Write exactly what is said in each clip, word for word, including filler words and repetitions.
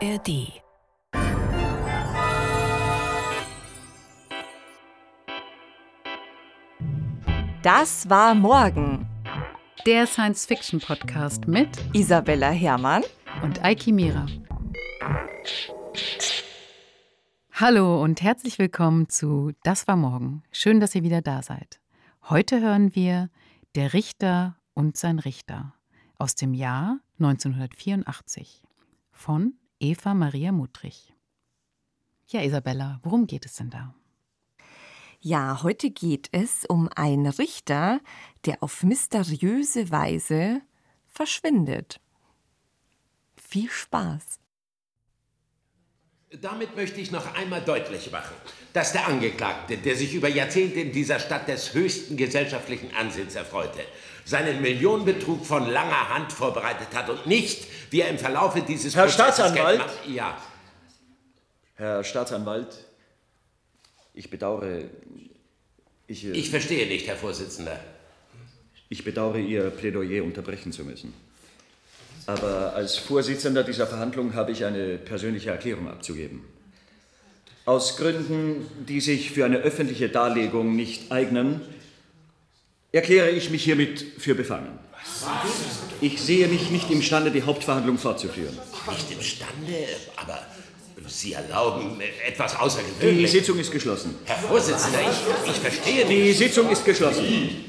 R D. Das war morgen. Der Science-Fiction-Podcast mit Isabella Herrmann und Eiki Mira. Hallo und herzlich willkommen zu Das war morgen. Schön, dass ihr wieder da seid. Heute hören wir Der Richter und sein Richter aus dem Jahr neunzehnhundertvierundachtzig von Eva Maria Muttrich. Ja, Isabella, worum geht es denn da? Ja, heute geht es um einen Richter, der auf mysteriöse Weise verschwindet. Viel Spaß! Damit möchte ich noch einmal deutlich machen, dass der Angeklagte, der sich über Jahrzehnte in dieser Stadt des höchsten gesellschaftlichen Ansehens erfreute, seinen Millionenbetrug von langer Hand vorbereitet hat und nicht, wie er im Verlaufe dieses Herr Prozesses Staatsanwalt? Geld macht- Ja, Herr Staatsanwalt, ich bedauere, ich, äh, ich verstehe nicht, Herr Vorsitzender. ich bedauere, Ihr Plädoyer unterbrechen zu müssen. Aber als Vorsitzender dieser Verhandlung habe ich eine persönliche Erklärung abzugeben. Aus Gründen, die sich für eine öffentliche Darlegung nicht eignen, erkläre ich mich hiermit für befangen. Ich sehe mich nicht imstande, die Hauptverhandlung fortzuführen. Nicht imstande, aber Sie erlauben etwas Die Außergewöhnliches. Sitzung ist geschlossen. Herr Vorsitzender, ich, ich verstehe Die nicht. Sitzung ist geschlossen.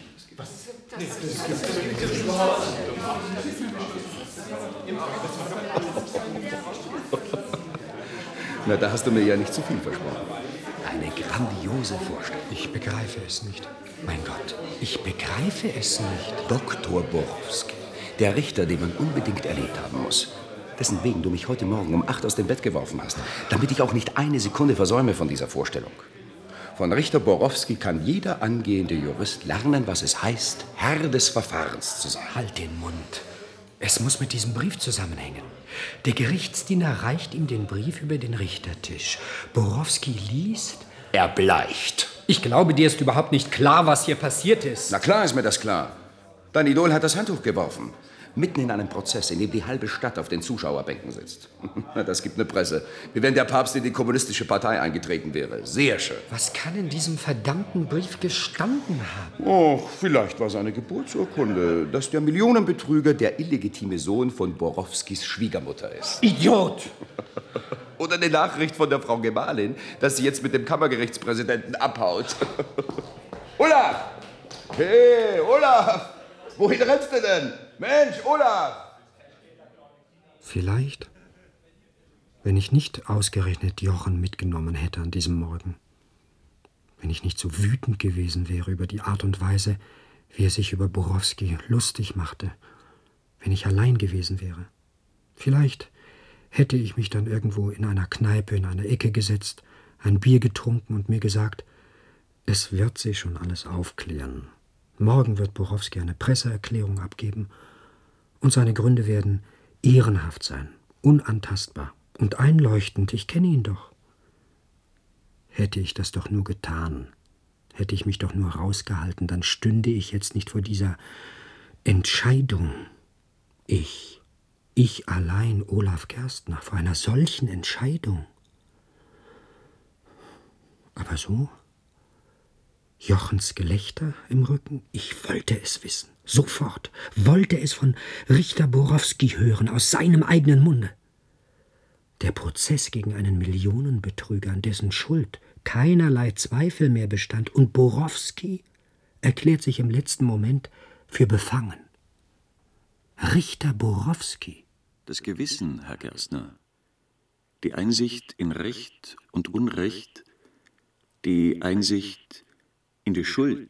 Na, da hast du mir ja nicht zu viel versprochen. Eine grandiose Vorstellung. Ich begreife es nicht. Mein Gott, ich begreife es nicht. Doktor Borowski, der Richter, den man unbedingt erlebt haben muss. Dessen wegen du mich heute Morgen um acht aus dem Bett geworfen hast, damit ich auch nicht eine Sekunde versäume von dieser Vorstellung. Von Richter Borowski kann jeder angehende Jurist lernen, was es heißt, Herr des Verfahrens zu sein. Halt den Mund. Es muss mit diesem Brief zusammenhängen. Der Gerichtsdiener reicht ihm den Brief über den Richtertisch. Borowski liest. Er bleicht. Ich glaube, dir ist überhaupt nicht klar, was hier passiert ist. Na klar ist mir das klar. Dein Idol hat das Handtuch geworfen. Mitten in einem Prozess, in dem die halbe Stadt auf den Zuschauerbänken sitzt. Das gibt eine Presse. Wie wenn der Papst in die kommunistische Partei eingetreten wäre. Sehr schön. Was kann in diesem verdammten Brief gestanden haben? Oh, vielleicht war es eine Geburtsurkunde, dass der Millionenbetrüger der illegitime Sohn von Borowskis Schwiegermutter ist. Idiot! Oder eine Nachricht von der Frau Gemahlin, dass sie jetzt mit dem Kammergerichtspräsidenten abhaut. Olaf! Hey, Olaf! Wohin rennst du denn? Mensch, Olaf! Vielleicht, wenn ich nicht ausgerechnet Jochen mitgenommen hätte an diesem Morgen. Wenn ich nicht so wütend gewesen wäre über die Art und Weise, wie er sich über Borowski lustig machte. Wenn ich allein gewesen wäre. Vielleicht hätte ich mich dann irgendwo in einer Kneipe in einer Ecke gesetzt, ein Bier getrunken und mir gesagt, es wird sich schon alles aufklären. Morgen wird Borowski eine Presseerklärung abgeben und seine Gründe werden ehrenhaft sein, unantastbar und einleuchtend. Ich kenne ihn doch. Hätte ich das doch nur getan, hätte ich mich doch nur rausgehalten, dann stünde ich jetzt nicht vor dieser Entscheidung. Ich, ich allein, Olaf Gerstner, vor einer solchen Entscheidung. Aber so? Jochens Gelächter im Rücken? Ich wollte es wissen. Sofort. Wollte es von Richter Borowski hören, aus seinem eigenen Munde. Der Prozess gegen einen Millionenbetrüger, an dessen Schuld keinerlei Zweifel mehr bestand. Und Borowski erklärt sich im letzten Moment für befangen. Richter Borowski. Das Gewissen, Herr Gerstner. Die Einsicht in Recht und Unrecht. Die Einsicht in die Schuld.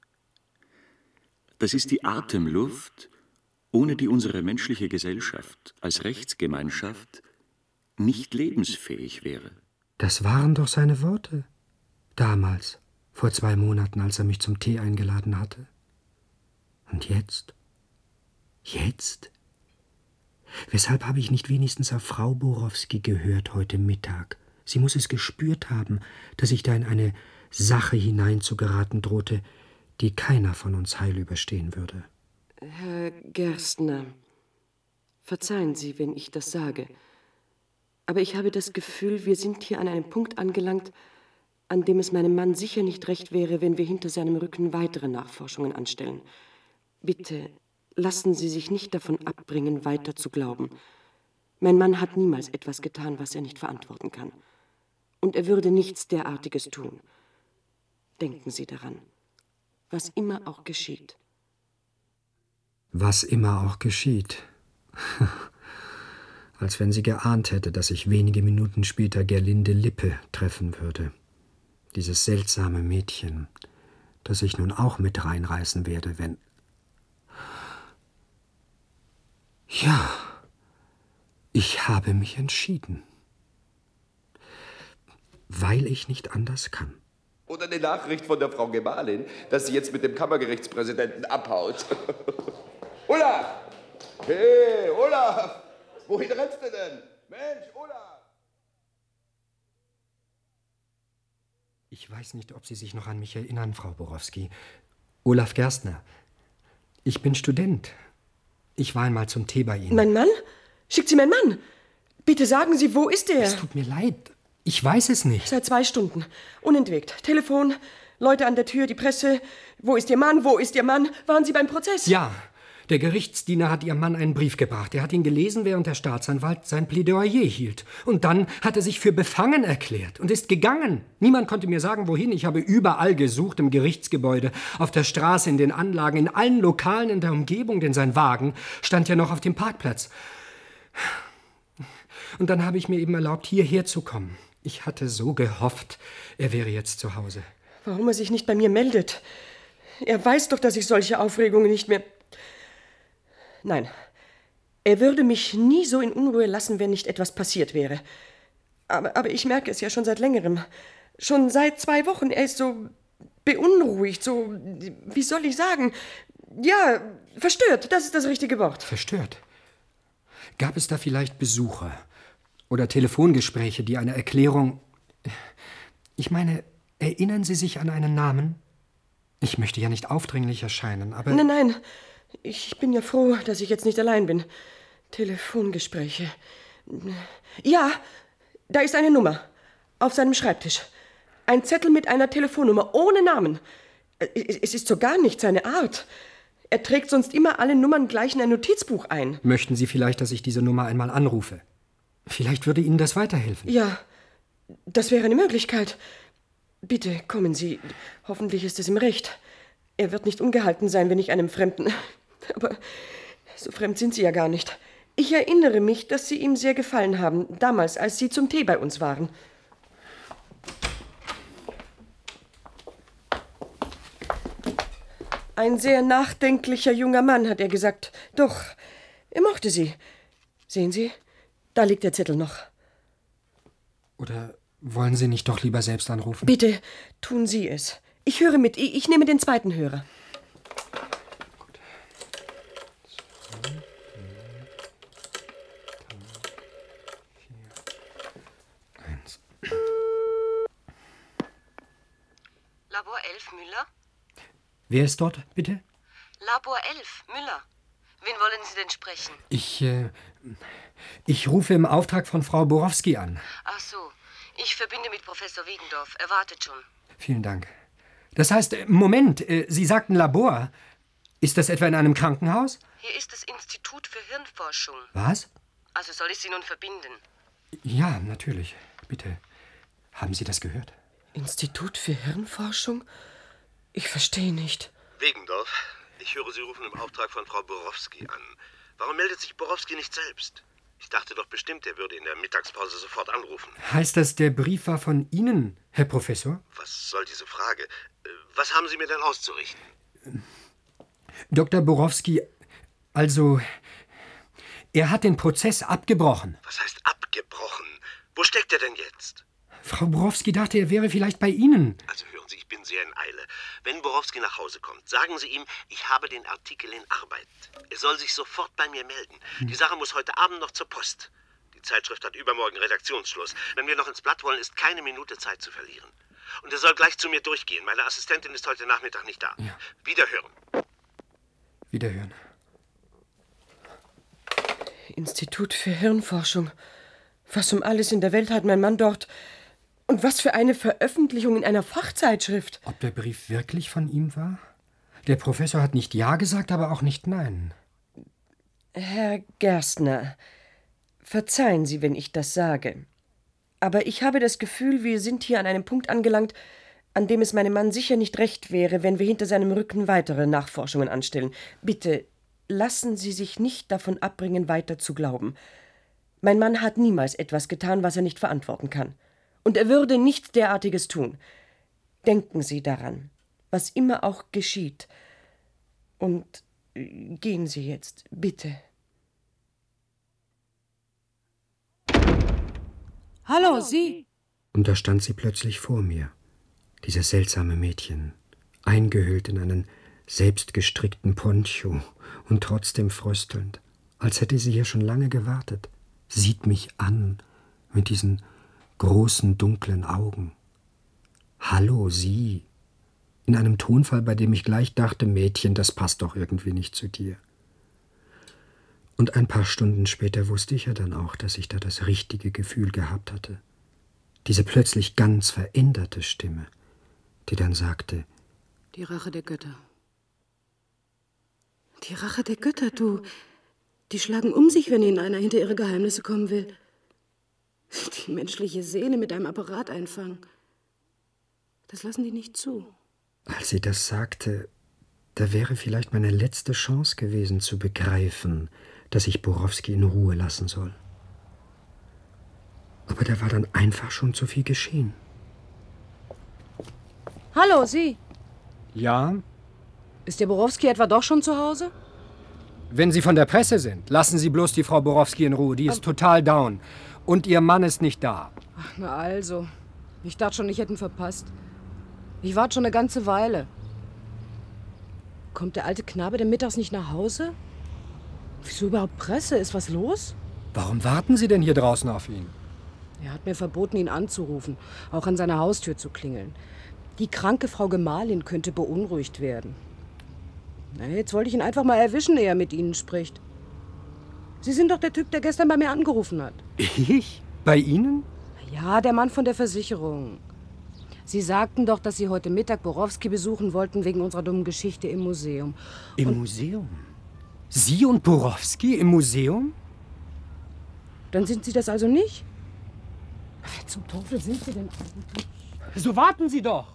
Das ist die Atemluft, ohne die unsere menschliche Gesellschaft als Rechtsgemeinschaft nicht lebensfähig wäre. Das waren doch seine Worte. Damals, vor zwei Monaten, als er mich zum Tee eingeladen hatte. Und jetzt? Jetzt? Weshalb habe ich nicht wenigstens auf Frau Borowski gehört heute Mittag? Sie muss es gespürt haben, dass ich da in eine Sache hineinzugeraten drohte, die keiner von uns heil überstehen würde. Herr Gerstner, verzeihen Sie, wenn ich das sage, Aber ich habe das Gefühl, wir sind hier an einem Punkt angelangt, an dem es meinem Mann sicher nicht recht wäre, wenn wir hinter seinem Rücken weitere Nachforschungen anstellen. Bitte, lassen Sie sich nicht davon abbringen, weiter zu glauben. Mein Mann hat niemals etwas getan, was er nicht verantworten kann. Und er würde nichts derartiges tun. Denken Sie daran, was immer auch geschieht. Was immer auch geschieht. Als wenn sie geahnt hätte, dass ich wenige Minuten später Gerlinde Lippe treffen würde. Dieses seltsame Mädchen, das ich nun auch mit reinreißen werde, wenn... Ja, ich habe mich entschieden. Weil ich nicht anders kann. Oder eine Nachricht von der Frau Gemahlin, dass sie jetzt mit dem Kammergerichtspräsidenten abhaut. Ulla! Hey, Ulla! Wohin rennst du denn? Mensch, Ulla! Ich weiß nicht, ob Sie sich noch an mich erinnern, Frau Borowski. Olaf Gerstner. Ich bin Student. Ich war einmal zum Tee bei Ihnen. Mein Mann? Schickt Sie mein Mann? Bitte sagen Sie, wo ist er? Es tut mir leid. Ich weiß es nicht. Seit zwei Stunden. Unentwegt. Telefon, Leute an der Tür, die Presse. Wo ist Ihr Mann? Wo ist Ihr Mann? Waren Sie beim Prozess? Ja. Der Gerichtsdiener hat Ihrem Mann einen Brief gebracht. Er hat ihn gelesen, während der Staatsanwalt sein Plädoyer hielt. Und dann hat er sich für befangen erklärt und ist gegangen. Niemand konnte mir sagen, wohin. Ich habe überall gesucht, im Gerichtsgebäude, auf der Straße, in den Anlagen, in allen Lokalen in der Umgebung, denn sein Wagen stand ja noch auf dem Parkplatz. Und dann habe ich mir eben erlaubt, hierher zu kommen. Ich hatte so gehofft, er wäre jetzt zu Hause. Warum er sich nicht bei mir meldet? Er weiß doch, dass ich solche Aufregungen nicht mehr... Nein, er würde mich nie so in Unruhe lassen, wenn nicht etwas passiert wäre. Aber, aber ich merke es ja schon seit längerem. Schon seit zwei Wochen. Er ist so beunruhigt, so, wie soll ich sagen? Ja, verstört, das ist das richtige Wort. Verstört? Gab es da vielleicht Besucher oder Telefongespräche, die eine Erklärung... Ich meine, erinnern Sie sich an einen Namen? Ich möchte ja nicht aufdringlich erscheinen, aber... Nein, nein. Ich bin ja froh, dass ich jetzt nicht allein bin. Telefongespräche. Ja, da ist eine Nummer. Auf seinem Schreibtisch. Ein Zettel mit einer Telefonnummer, ohne Namen. Es ist so gar nicht seine Art. Er trägt sonst immer alle Nummern gleich in ein Notizbuch ein. Möchten Sie vielleicht, dass ich diese Nummer einmal anrufe? Vielleicht würde Ihnen das weiterhelfen. Ja, das wäre eine Möglichkeit. Bitte, kommen Sie. Hoffentlich ist es ihm recht. Er wird nicht ungehalten sein, wenn ich einem Fremden... Aber so fremd sind Sie ja gar nicht. Ich erinnere mich, dass Sie ihm sehr gefallen haben, damals, als Sie zum Tee bei uns waren. Ein sehr nachdenklicher junger Mann, hat er gesagt. Doch, er mochte Sie. Sehen Sie, da liegt der Zettel noch. Oder wollen Sie nicht doch lieber selbst anrufen? Bitte, tun Sie es. Ich höre mit. Ich, ich nehme den zweiten Hörer. Labor elf, Müller? Wer ist dort, bitte? Labor elf, Müller. Wen wollen Sie denn sprechen? Ich, äh, ich rufe im Auftrag von Frau Borowski an. Ach so, ich verbinde mit Professor Wiedendorf. Er wartet schon. Vielen Dank. Das heißt, Moment, Sie sagten Labor. Ist das etwa in einem Krankenhaus? Hier ist das Institut für Hirnforschung. Was? Also soll ich Sie nun verbinden? Ja, natürlich. Bitte. Haben Sie das gehört? Institut für Hirnforschung? Ich verstehe nicht. Wiedendorf, ich höre, Sie rufen im Auftrag von Frau Borowski an. Warum meldet sich Borowski nicht selbst? Ich dachte doch bestimmt, er würde in der Mittagspause sofort anrufen. Heißt das, der Brief war von Ihnen, Herr Professor? Was soll diese Frage? Was haben Sie mir denn auszurichten? Doktor Borowski, also, er hat den Prozess abgebrochen. Was heißt abgebrochen? Wo steckt er denn jetzt? Frau Borowski dachte, er wäre vielleicht bei Ihnen. Also hören Sie, ich bin sehr in Eile. Wenn Borowski nach Hause kommt, sagen Sie ihm, ich habe den Artikel in Arbeit. Er soll sich sofort bei mir melden. Hm. Die Sache muss heute Abend noch zur Post. Die Zeitschrift hat übermorgen Redaktionsschluss. Wenn wir noch ins Blatt wollen, ist keine Minute Zeit zu verlieren. Und er soll gleich zu mir durchgehen. Meine Assistentin ist heute Nachmittag nicht da. Ja. Wiederhören. Wiederhören. Institut für Hirnforschung. Was um alles in der Welt hat mein Mann dort? Und was für eine Veröffentlichung in einer Fachzeitschrift. Ob der Brief wirklich von ihm war? Der Professor hat nicht Ja gesagt, aber auch nicht Nein. Herr Gerstner, verzeihen Sie, wenn ich das sage. Aber ich habe das Gefühl, wir sind hier an einem Punkt angelangt, an dem es meinem Mann sicher nicht recht wäre, wenn wir hinter seinem Rücken weitere Nachforschungen anstellen. Bitte, lassen Sie sich nicht davon abbringen, weiter zu glauben. Mein Mann hat niemals etwas getan, was er nicht verantworten kann. Und er würde nichts derartiges tun. Denken Sie daran, was immer auch geschieht. Und gehen Sie jetzt, bitte. Hallo, Sie! Und da stand sie plötzlich vor mir, dieses seltsame Mädchen, eingehüllt in einen selbstgestrickten Poncho und trotzdem fröstelnd, als hätte sie hier schon lange gewartet, sieht mich an mit diesen großen, dunklen Augen. Hallo, Sie! In einem Tonfall, bei dem ich gleich dachte, Mädchen, das passt doch irgendwie nicht zu dir. Und ein paar Stunden später wusste ich ja dann auch, dass ich da das richtige Gefühl gehabt hatte. Diese plötzlich ganz veränderte Stimme, die dann sagte: Die Rache der Götter. Die Rache der Götter, du. Die schlagen um sich, wenn ihnen einer hinter ihre Geheimnisse kommen will. Die menschliche Seele mit einem Apparat einfangen. Das lassen die nicht zu. Als sie das sagte, da wäre vielleicht meine letzte Chance gewesen, zu begreifen, dass ich Borowski in Ruhe lassen soll. Aber da war dann einfach schon zu viel geschehen. Hallo, Sie. Ja? Ist der Borowski etwa doch schon zu Hause? Wenn Sie von der Presse sind, lassen Sie bloß die Frau Borowski in Ruhe. Die ist Aber total down. Und Ihr Mann ist nicht da. Ach, na also. Ich dachte schon, ich hätte ihn verpasst. Ich warte schon eine ganze Weile. Kommt der alte Knabe denn mittags nicht nach Hause? Wieso überhaupt Presse? Ist was los? Warum warten Sie denn hier draußen auf ihn? Er hat mir verboten, ihn anzurufen, auch an seiner Haustür zu klingeln. Die kranke Frau Gemahlin könnte beunruhigt werden. Na, jetzt wollte ich ihn einfach mal erwischen, ehe er mit Ihnen spricht. Sie sind doch der Typ, der gestern bei mir angerufen hat. Ich? Bei Ihnen? Ja, der Mann von der Versicherung. Sie sagten doch, dass Sie heute Mittag Borowski besuchen wollten wegen unserer dummen Geschichte im Museum. Im und Museum? Sie und Borowski im Museum? Dann sind Sie das also nicht? Wer zum Teufel sind Sie denn eigentlich? So warten Sie doch!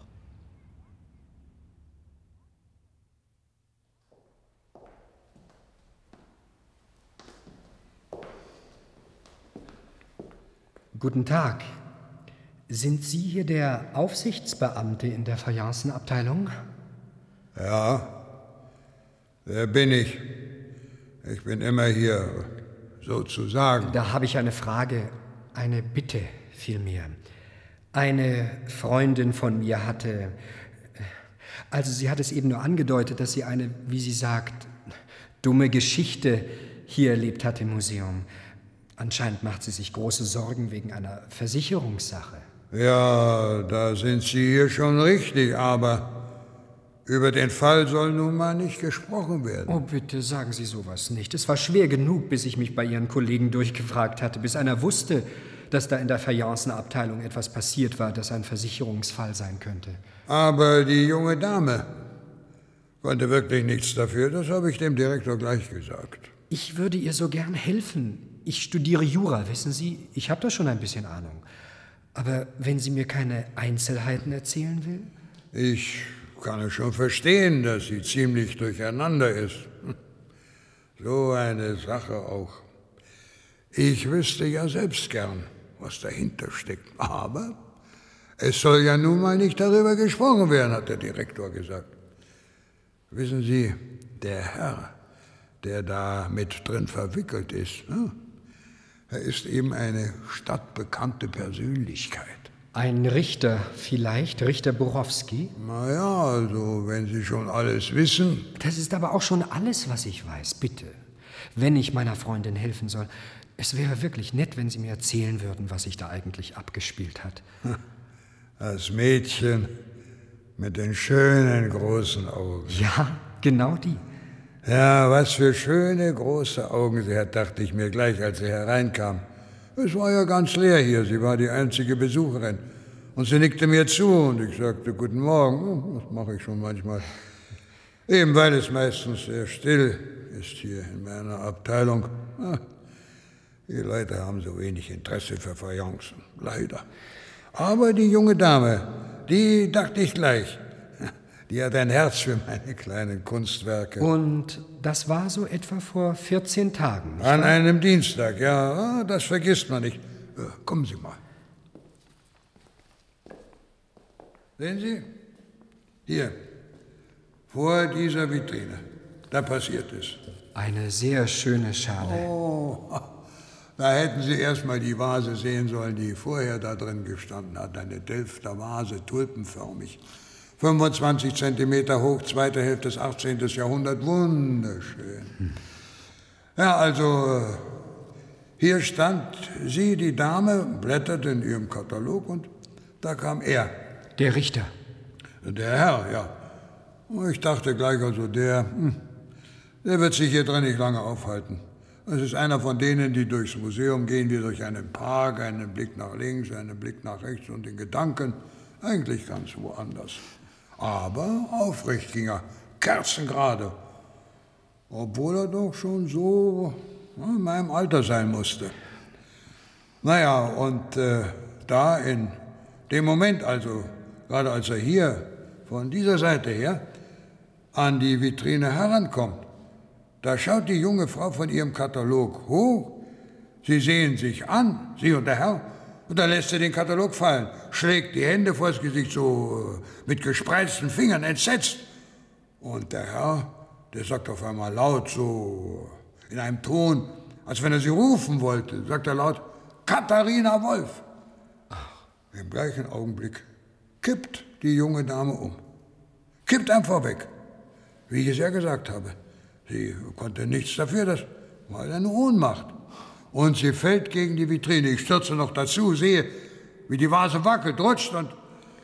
Guten Tag. Sind Sie hier der Aufsichtsbeamte in der Fayencenabteilung? Ja, wer bin ich? Ich bin immer hier, sozusagen. Da habe ich eine Frage, eine Bitte vielmehr. Eine Freundin von mir hatte, also sie hat es eben nur angedeutet, dass sie eine, wie sie sagt, dumme Geschichte hier erlebt hat im Museum. Anscheinend macht sie sich große Sorgen wegen einer Versicherungssache. Ja, da sind Sie hier schon richtig, aber über den Fall soll nun mal nicht gesprochen werden. Oh, bitte, sagen Sie sowas nicht. Es war schwer genug, bis ich mich bei Ihren Kollegen durchgefragt hatte, bis einer wusste, dass da in der Fayencenabteilung etwas passiert war, das ein Versicherungsfall sein könnte. Aber die junge Dame konnte wirklich nichts dafür, das habe ich dem Direktor gleich gesagt. Ich würde ihr so gern helfen. Ich studiere Jura, wissen Sie? Ich habe da schon ein bisschen Ahnung. Aber wenn sie mir keine Einzelheiten erzählen will? Ich kann es schon verstehen, dass sie ziemlich durcheinander ist. So eine Sache auch. Ich wüsste ja selbst gern, was dahinter steckt. Aber es soll ja nun mal nicht darüber gesprochen werden, hat der Direktor gesagt. Wissen Sie, der Herr, der da mit drin verwickelt ist, ne? Er ist eben eine stadtbekannte Persönlichkeit. Ein Richter vielleicht, Richter Borowski? Na ja, also wenn Sie schon alles wissen. Das ist aber auch schon alles, was ich weiß, bitte. Wenn ich meiner Freundin helfen soll, es wäre wirklich nett, wenn Sie mir erzählen würden, was sich da eigentlich abgespielt hat. Das Mädchen mit den schönen großen Augen. Ja, genau die. Ja, was für schöne große Augen sie hat, dachte ich mir gleich, als sie hereinkam. Es war ja ganz leer hier, sie war die einzige Besucherin. Und sie nickte mir zu und ich sagte, guten Morgen. Das mache ich schon manchmal. Eben weil es meistens sehr still ist hier in meiner Abteilung. Die Leute haben so wenig Interesse für Fayencen, leider. Aber die junge Dame, die dachte ich gleich, die hat ein Herz für meine kleinen Kunstwerke. Und das war so etwa vor vierzehn Tagen, nicht An wahr? einem Dienstag, ja, das vergisst man nicht. Kommen Sie mal. Sehen Sie? Hier, vor dieser Vitrine. Da passiert es. Eine sehr schöne Schale. Oh, da hätten Sie erst mal die Vase sehen sollen, die vorher da drin gestanden hat. Eine Delfter Vase, tulpenförmig. fünfundzwanzig Zentimeter hoch, zweite Hälfte des achtzehnten. Jahrhunderts. Wunderschön. Hm. Ja, also, hier stand sie, die Dame, blätterte in ihrem Katalog und da kam er. Der Richter. Der Herr, ja. Ich dachte gleich, also der, hm, der wird sich hier drin nicht lange aufhalten. Es ist einer von denen, die durchs Museum gehen, wie durch einen Park, einen Blick nach links, einen Blick nach rechts und in Gedanken eigentlich ganz woanders. Aber aufrecht ging er, kerzengerade, obwohl er doch schon so in meinem Alter sein musste. Naja, und äh, da in dem Moment also, gerade als er hier von dieser Seite her an die Vitrine herankommt, da schaut die junge Frau von ihrem Katalog hoch, sie sehen sich an, sie und der Herr, und dann lässt sie den Katalog fallen, schlägt die Hände vors Gesicht, so mit gespreizten Fingern, entsetzt. Und der Herr, der sagt auf einmal laut, so in einem Ton, als wenn er sie rufen wollte, sagt er laut, Katharina Wolf. Im gleichen Augenblick kippt die junge Dame um. Kippt einfach weg, wie ich es ja gesagt habe. Sie konnte nichts dafür, das war eine Ohnmacht. Und sie fällt gegen die Vitrine. Ich stürze noch dazu, sehe, wie die Vase wackelt, rutscht und...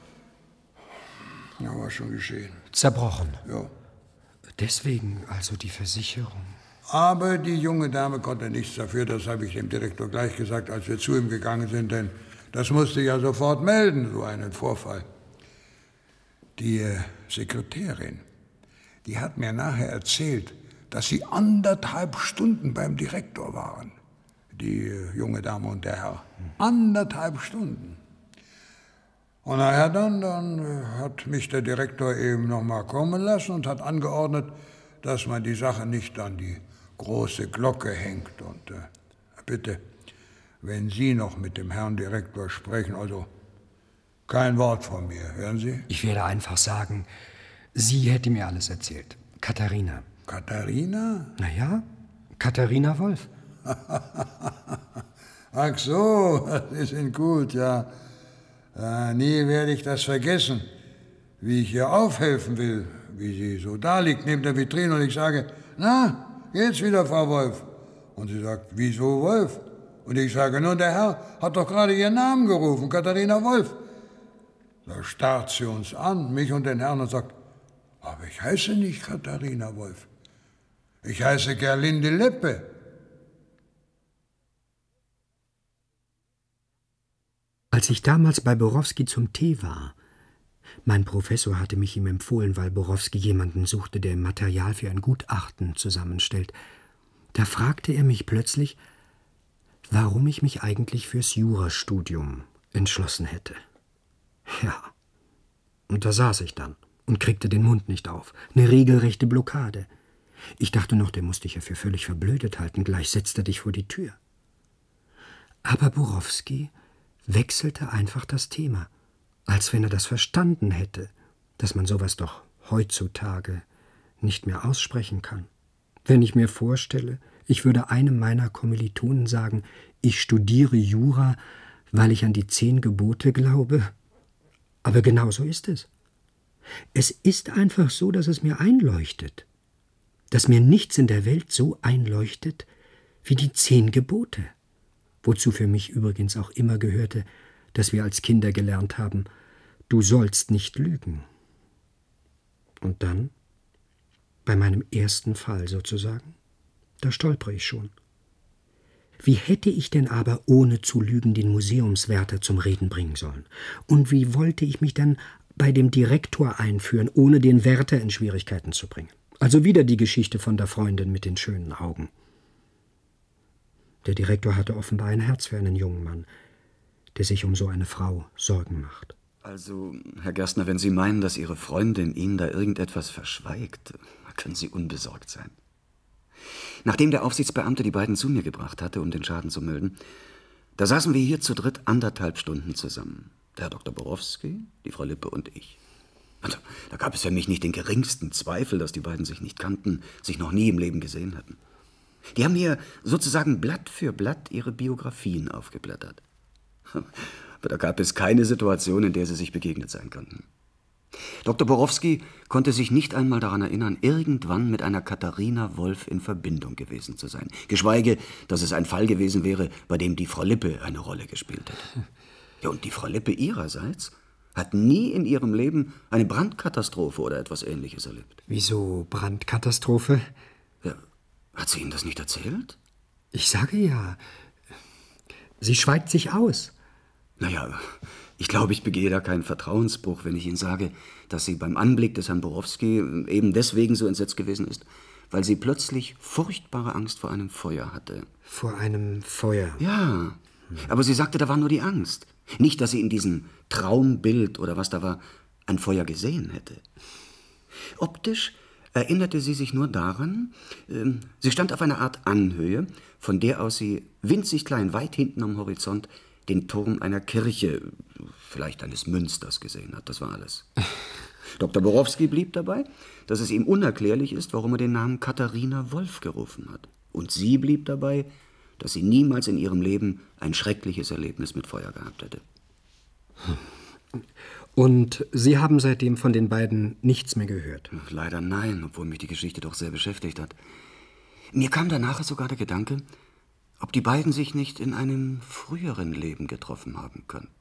Ja, war schon geschehen. Zerbrochen. Ja. Deswegen also die Versicherung. Aber die junge Dame konnte nichts dafür, das habe ich dem Direktor gleich gesagt, als wir zu ihm gegangen sind, denn das musste ja sofort melden, so einen Vorfall. Die äh, Sekretärin, die hat mir nachher erzählt, dass sie anderthalb Stunden beim Direktor waren. Die äh, junge Dame und der Herr. Anderthalb Stunden. Und nachher dann, dann äh, hat mich der Direktor eben noch mal kommen lassen und hat angeordnet, dass man die Sache nicht an die große Glocke hängt. Und äh, bitte, wenn Sie noch mit dem Herrn Direktor sprechen, also kein Wort von mir, hören Sie? Ich werde einfach sagen, sie hätte mir alles erzählt. Katharina. Katharina? Na ja, Katharina Wolf. Ach so, Sie sind gut, ja. Äh, nie werde ich das vergessen, wie ich ihr aufhelfen will, wie sie so da liegt neben der Vitrine und ich sage, na, geht's wieder, Frau Wolf? Und sie sagt, wieso Wolf? Und ich sage, nun, der Herr hat doch gerade Ihren Namen gerufen, Katharina Wolf. Da starrt sie uns an, mich und den Herrn, und sagt, aber ich heiße nicht Katharina Wolf. Ich heiße Gerlinde Leppe. Als ich damals bei Borowski zum Tee war, mein Professor hatte mich ihm empfohlen, weil Borowski jemanden suchte, der Material für ein Gutachten zusammenstellt, da fragte er mich plötzlich, warum ich mich eigentlich fürs Jurastudium entschlossen hätte. Ja, und da saß ich dann und kriegte den Mund nicht auf. Eine regelrechte Blockade. Ich dachte noch, der musste dich ja für völlig verblödet halten, gleich setzte dich vor die Tür. Aber Borowski wechselte einfach das Thema, als wenn er das verstanden hätte, dass man sowas doch heutzutage nicht mehr aussprechen kann. Wenn ich mir vorstelle, ich würde einem meiner Kommilitonen sagen, ich studiere Jura, weil ich an die zehn Gebote glaube. Aber genau so ist es. Es ist einfach so, dass es mir einleuchtet. Dass mir nichts in der Welt so einleuchtet wie die zehn Gebote. Wozu für mich übrigens auch immer gehörte, dass wir als Kinder gelernt haben, du sollst nicht lügen. Und dann, bei meinem ersten Fall sozusagen, da stolpere ich schon. Wie hätte ich denn aber ohne zu lügen den Museumswärter zum Reden bringen sollen? Und wie wollte ich mich dann bei dem Direktor einführen, ohne den Wärter in Schwierigkeiten zu bringen? Also wieder die Geschichte von der Freundin mit den schönen Augen. Der Direktor hatte offenbar ein Herz für einen jungen Mann, der sich um so eine Frau Sorgen macht. Also, Herr Gerstner, wenn Sie meinen, dass Ihre Freundin Ihnen da irgendetwas verschweigt, können Sie unbesorgt sein. Nachdem der Aufsichtsbeamte die beiden zu mir gebracht hatte, um den Schaden zu melden, da saßen wir hier zu dritt anderthalb Stunden zusammen. Der Herr Doktor Borowski, die Frau Lippe und ich. Also, da gab es für mich nicht den geringsten Zweifel, dass die beiden sich nicht kannten, sich noch nie im Leben gesehen hatten. Die haben mir sozusagen Blatt für Blatt ihre Biografien aufgeblättert. Aber da gab es keine Situation, in der sie sich begegnet sein konnten. Doktor Borowski konnte sich nicht einmal daran erinnern, irgendwann mit einer Katharina Wolf in Verbindung gewesen zu sein. Geschweige, dass es ein Fall gewesen wäre, bei dem die Frau Lippe eine Rolle gespielt hätte. Ja, und die Frau Lippe ihrerseits hat nie in ihrem Leben eine Brandkatastrophe oder etwas Ähnliches erlebt. Wieso Brandkatastrophe? Ja, hat sie Ihnen das nicht erzählt? Ich sage ja. Sie schweigt sich aus. Naja, ich glaube, ich begehe da keinen Vertrauensbruch, wenn ich Ihnen sage, dass sie beim Anblick des Herrn Borowski eben deswegen so entsetzt gewesen ist, weil sie plötzlich furchtbare Angst vor einem Feuer hatte. Vor einem Feuer? Ja, aber sie sagte, da war nur die Angst. Nicht, dass sie in diesem Traumbild oder was da war, ein Feuer gesehen hätte. Optisch erinnerte sie sich nur daran, äh, sie stand auf einer Art Anhöhe, von der aus sie winzig klein, weit hinten am Horizont, den Turm einer Kirche, vielleicht eines Münsters, gesehen hat. Das war alles. Doktor Borowski blieb dabei, dass es ihm unerklärlich ist, warum er den Namen Katharina Wolf gerufen hat. Und sie blieb dabei, dass sie niemals in ihrem Leben ein schreckliches Erlebnis mit Feuer gehabt hätte. Und Sie haben seitdem von den beiden nichts mehr gehört? Leider nein, obwohl mich die Geschichte doch sehr beschäftigt hat. Mir kam danach sogar der Gedanke, ob die beiden sich nicht in einem früheren Leben getroffen haben könnten.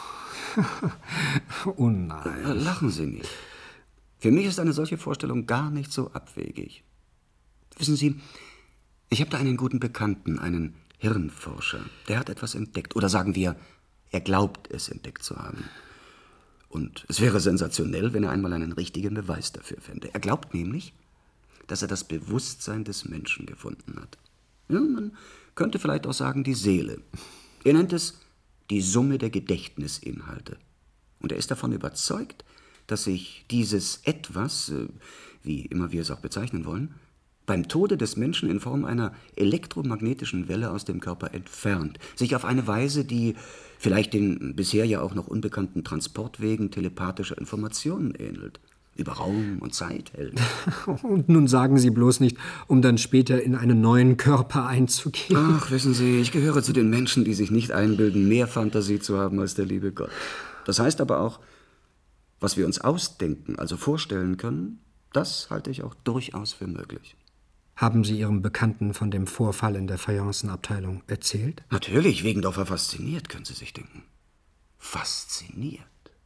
Oh nein. Lachen Sie nicht. Für mich ist eine solche Vorstellung gar nicht so abwegig. Wissen Sie, ich habe da einen guten Bekannten, einen Hirnforscher. Der hat etwas entdeckt. Oder sagen wir, er glaubt es entdeckt zu haben. Und es wäre sensationell, wenn er einmal einen richtigen Beweis dafür fände. Er glaubt nämlich, dass er das Bewusstsein des Menschen gefunden hat. Ja, man könnte vielleicht auch sagen, die Seele. Er nennt es die Summe der Gedächtnisinhalte. Und er ist davon überzeugt, dass sich dieses Etwas, wie immer wir es auch bezeichnen wollen, beim Tode des Menschen in Form einer elektromagnetischen Welle aus dem Körper entfernt, sich auf eine Weise, die vielleicht den bisher ja auch noch unbekannten Transportwegen telepathischer Informationen ähnelt, über Raum und Zeit hält. Und nun sagen Sie bloß nicht, um dann später in einen neuen Körper einzugehen. Ach, wissen Sie, ich gehöre zu den Menschen, die sich nicht einbilden, mehr Fantasie zu haben als der liebe Gott. Das heißt aber auch, was wir uns ausdenken, also vorstellen können, das halte ich auch durchaus für möglich. Haben Sie Ihrem Bekannten von dem Vorfall in der Fayencenabteilung erzählt? Natürlich, Wegendorf war fasziniert, können Sie sich denken. Fasziniert.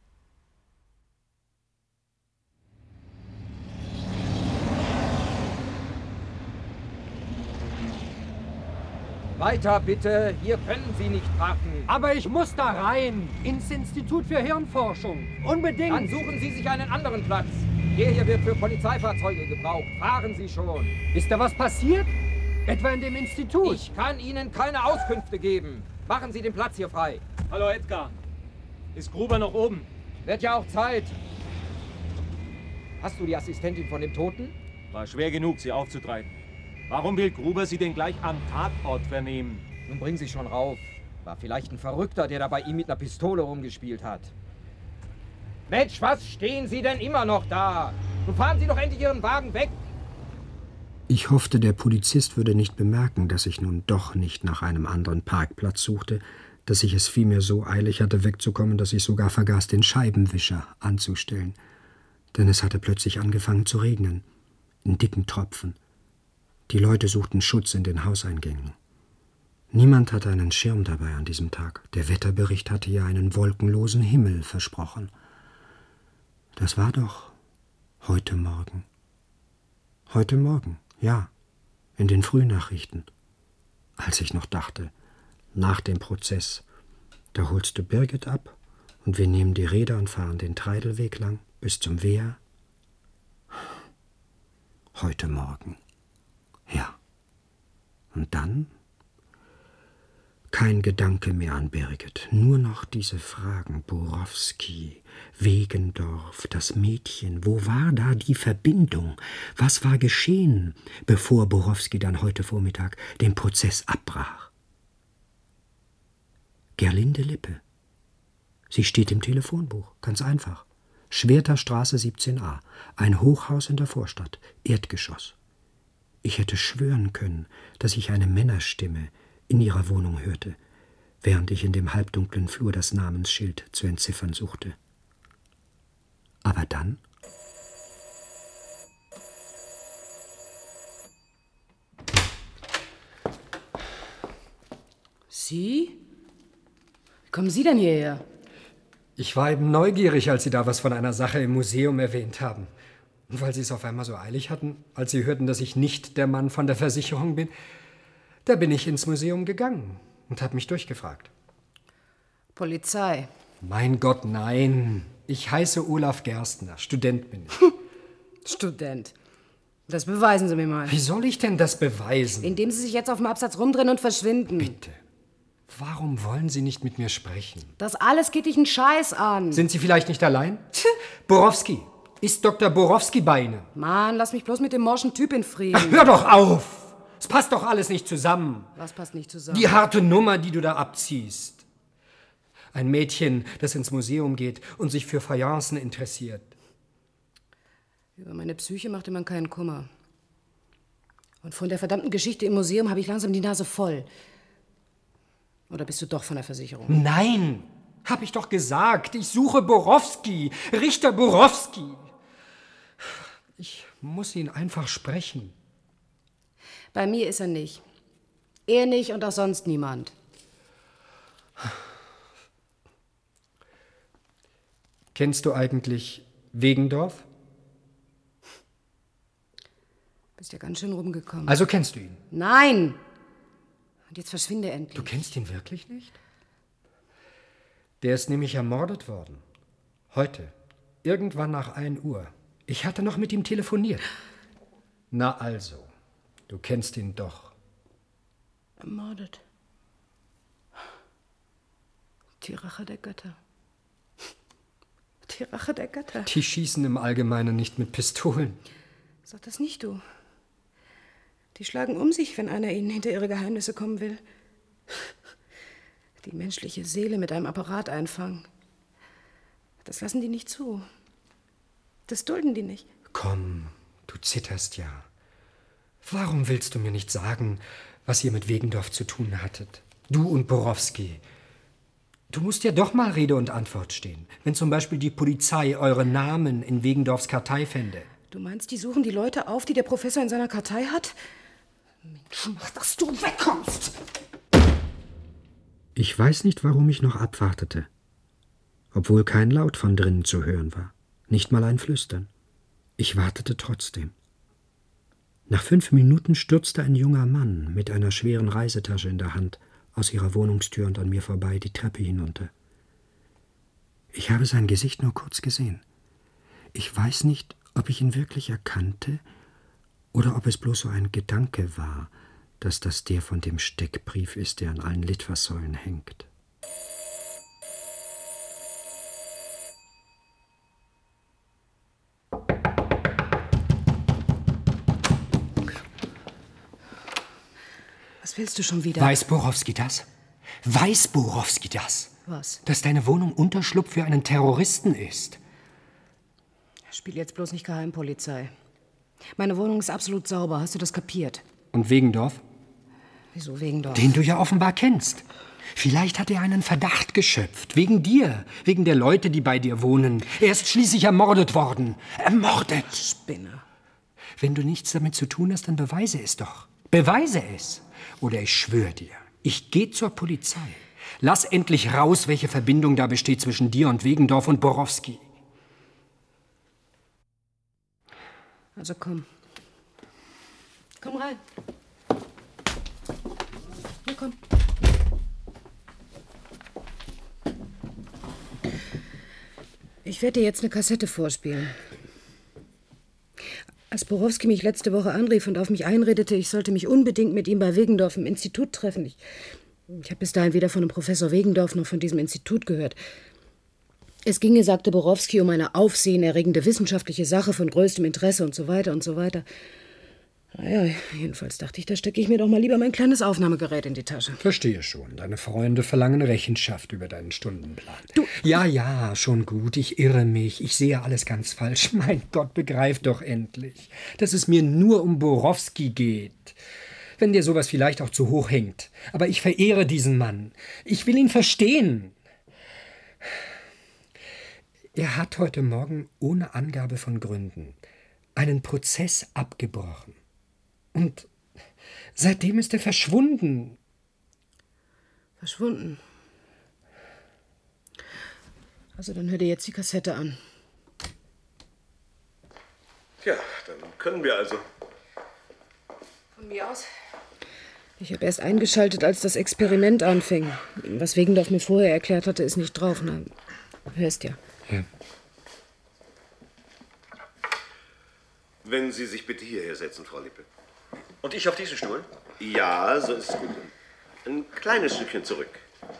Weiter bitte, hier können Sie nicht parken. Aber ich muss da rein, ins Institut für Hirnforschung. Unbedingt. Dann suchen Sie sich einen anderen Platz. Der hier wird für Polizeifahrzeuge gebraucht. Fahren Sie schon. Ist da was passiert? Etwa in dem Institut? Ich kann Ihnen keine Auskünfte geben. Machen Sie den Platz hier frei. Hallo Edgar. Ist Gruber noch oben? Wird ja auch Zeit. Hast du die Assistentin von dem Toten? War schwer genug, sie aufzutreiben. Warum will Gruber sie denn gleich am Tatort vernehmen? Nun bring sie schon rauf. War vielleicht ein Verrückter, der da bei ihm mit einer Pistole rumgespielt hat. Mensch, was stehen Sie denn immer noch da? Nun fahren Sie doch endlich Ihren Wagen weg. Ich hoffte, der Polizist würde nicht bemerken, dass ich nun doch nicht nach einem anderen Parkplatz suchte, dass ich es vielmehr so eilig hatte, wegzukommen, dass ich sogar vergaß, den Scheibenwischer anzustellen. Denn es hatte plötzlich angefangen zu regnen, in dicken Tropfen. Die Leute suchten Schutz in den Hauseingängen. Niemand hatte einen Schirm dabei an diesem Tag. Der Wetterbericht hatte ja einen wolkenlosen Himmel versprochen. Das war doch heute Morgen. Heute Morgen, ja, in den Frühnachrichten. als ich noch dachte, nach dem Prozess, da holst du Birgit ab und wir nehmen die Räder und fahren den Treidelweg lang bis zum Wehr. Heute Morgen. Ja. Und dann? Kein Gedanke mehr an Birgit, nur noch diese Fragen. Borowski, Wegendorf, das Mädchen. Wo war da die Verbindung? Was war geschehen, bevor Borowski dann heute Vormittag den Prozess abbrach? Gerlinde Lippe. Sie steht im Telefonbuch, ganz einfach. Schwerterstraße siebzehn a, ein Hochhaus in der Vorstadt, Erdgeschoss. Ich hätte schwören können, dass ich eine Männerstimme in ihrer Wohnung hörte, während ich in dem halbdunklen Flur das Namensschild zu entziffern suchte. Aber dann? Sie? Wie kommen Sie denn hierher? Ich war eben neugierig, als Sie da was von einer Sache im Museum erwähnt haben. Und weil Sie es auf einmal so eilig hatten, als Sie hörten, dass ich nicht der Mann von der Versicherung bin, da bin ich ins Museum gegangen und habe mich durchgefragt. Polizei. Mein Gott, nein. Ich heiße Olaf Gerstner, Student bin ich. Student. Das beweisen Sie mir mal. Wie soll ich denn das beweisen? Indem Sie sich jetzt auf dem Absatz rumdrehen und verschwinden. Bitte. Warum wollen Sie nicht mit mir sprechen? Das alles geht dich einen Scheiß an. Sind Sie vielleicht nicht allein? Borowski. Ist Doktor Borowski bei Ihnen? Mann, lass mich bloß mit dem morschen Typ in Frieden. Ach, hör doch auf! Es passt doch alles nicht zusammen. Was passt nicht zusammen? Die harte Nummer, die du da abziehst. Ein Mädchen, das ins Museum geht und sich für Fayencen interessiert. Über meine Psyche machte man keinen Kummer. Und von der verdammten Geschichte im Museum habe ich langsam die Nase voll. Oder bist du doch von der Versicherung? Nein, hab ich doch gesagt. Ich suche Borowski, Richter Borowski. Ich muss ihn einfach sprechen. Bei mir ist er nicht. Er nicht und auch sonst niemand. Kennst du eigentlich Wegendorf? Bist ja ganz schön rumgekommen. Also kennst du ihn? Nein! Und jetzt verschwinde endlich. Du kennst ihn wirklich nicht? Der ist nämlich ermordet worden. Heute. Irgendwann nach ein Uhr. Ich hatte noch mit ihm telefoniert. Na also, du kennst ihn doch. Ermordet. Die Rache der Götter. Die Rache der Götter. Die schießen im Allgemeinen nicht mit Pistolen. Sag das nicht, du. Die schlagen um sich, wenn einer ihnen hinter ihre Geheimnisse kommen will. Die menschliche Seele mit einem Apparat einfangen. Das lassen die nicht zu. Das dulden die nicht. Komm, du zitterst ja. Warum willst du mir nicht sagen, was ihr mit Wegendorf zu tun hattet? Du und Borowski. Du musst ja doch mal Rede und Antwort stehen, wenn zum Beispiel die Polizei eure Namen in Wegendorfs Kartei fände. Du meinst, die suchen die Leute auf, die der Professor in seiner Kartei hat? Mensch, mach, dass du wegkommst! Ich weiß nicht, warum ich noch abwartete. Obwohl kein Laut von drinnen zu hören war. Nicht mal ein Flüstern. Ich wartete trotzdem. Nach fünf Minuten stürzte ein junger Mann mit einer schweren Reisetasche in der Hand aus ihrer Wohnungstür und an mir vorbei die Treppe hinunter. Ich habe sein Gesicht nur kurz gesehen. Ich weiß nicht, ob ich ihn wirklich erkannte oder ob es bloß so ein Gedanke war, dass das der von dem Steckbrief ist, der an allen Litfaßsäulen hängt. Was willst du schon wieder? Weiß Borowski das? Weiß Borowski das? Was? Dass deine Wohnung Unterschlupf für einen Terroristen ist. Spiel jetzt bloß nicht Geheimpolizei. Meine Wohnung ist absolut sauber, hast du das kapiert? Und Wegendorf? Wieso Wegendorf? Den du ja offenbar kennst. Vielleicht hat er einen Verdacht geschöpft. Wegen dir. Wegen der Leute, die bei dir wohnen. Er ist schließlich ermordet worden. Ermordet! Spinner. Wenn du nichts damit zu tun hast, dann beweise es doch. Beweise es. Oder ich schwöre dir, ich gehe zur Polizei. Lass endlich raus, welche Verbindung da besteht zwischen dir und Wegendorf und Borowski. Also komm. Komm rein. komm. Ich werde dir jetzt eine Kassette vorspielen. Als Borowski mich letzte Woche anrief und auf mich einredete, ich sollte mich unbedingt mit ihm bei Wegendorf im Institut treffen. Ich, ich habe bis dahin weder von dem Professor Wegendorf noch von diesem Institut gehört. Es ginge, sagte Borowski, um eine aufsehenerregende wissenschaftliche Sache von größtem Interesse und so weiter und so weiter. Naja, jedenfalls dachte ich, da stecke ich mir doch mal lieber mein kleines Aufnahmegerät in die Tasche. Verstehe schon. Deine Freunde verlangen Rechenschaft über deinen Stundenplan. Du. Ja, ja, schon gut. Ich irre mich. Ich sehe alles ganz falsch. Mein Gott, begreif doch endlich, dass es mir nur um Borowski geht. Wenn dir sowas vielleicht auch zu hoch hängt. Aber ich verehre diesen Mann. Ich will ihn verstehen. Er hat heute Morgen ohne Angabe von Gründen einen Prozess abgebrochen. Und seitdem ist er verschwunden. Verschwunden? Also dann hör dir jetzt die Kassette an. Tja, dann können wir also. Von mir aus? Ich habe erst eingeschaltet, als das Experiment anfing. Was Wegendorf mir vorher erklärt hatte, ist nicht drauf. Na, hörst ja. Ja. Wenn Sie sich bitte hierher setzen, Frau Lippe. Und ich auf diesen Stuhl? Ja, so ist es gut. Ein kleines Stückchen zurück.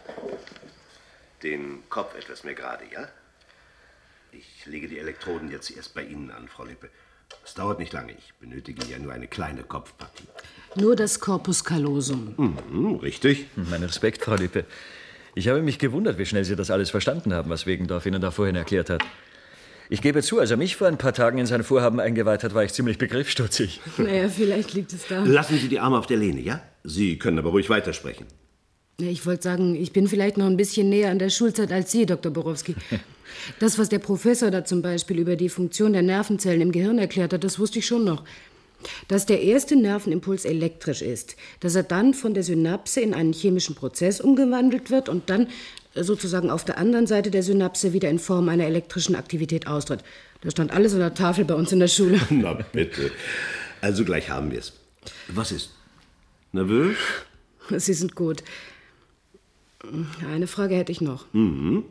Den Kopf etwas mehr gerade, ja? Ich lege die Elektroden jetzt erst bei Ihnen an, Frau Lippe. Es dauert nicht lange. Ich benötige ja nur eine kleine Kopfpartie. Nur das Corpus callosum. Mhm, richtig. Mein Respekt, Frau Lippe. Ich habe mich gewundert, wie schnell Sie das alles verstanden haben, was Wegendorf Ihnen da vorhin erklärt hat. Ich gebe zu, als er mich vor ein paar Tagen in sein Vorhaben eingeweiht hat, war ich ziemlich begriffsstutzig. Naja, vielleicht liegt es da. Lassen Sie die Arme auf der Lehne, ja? Sie können aber ruhig weitersprechen. Ich wollte sagen, ich bin vielleicht noch ein bisschen näher an der Schulzeit als Sie, Doktor Borowski. Das, was der Professor da zum Beispiel über die Funktion der Nervenzellen im Gehirn erklärt hat, das wusste ich schon noch. Dass der erste Nervenimpuls elektrisch ist, dass er dann von der Synapse in einen chemischen Prozess umgewandelt wird und dann sozusagen auf der anderen Seite der Synapse wieder in Form einer elektrischen Aktivität austritt. Das stand alles an der Tafel bei uns in der Schule. Na bitte. Also gleich haben wir es. Was ist? Nervös? Sie sind gut. Eine Frage hätte ich noch. Mhm.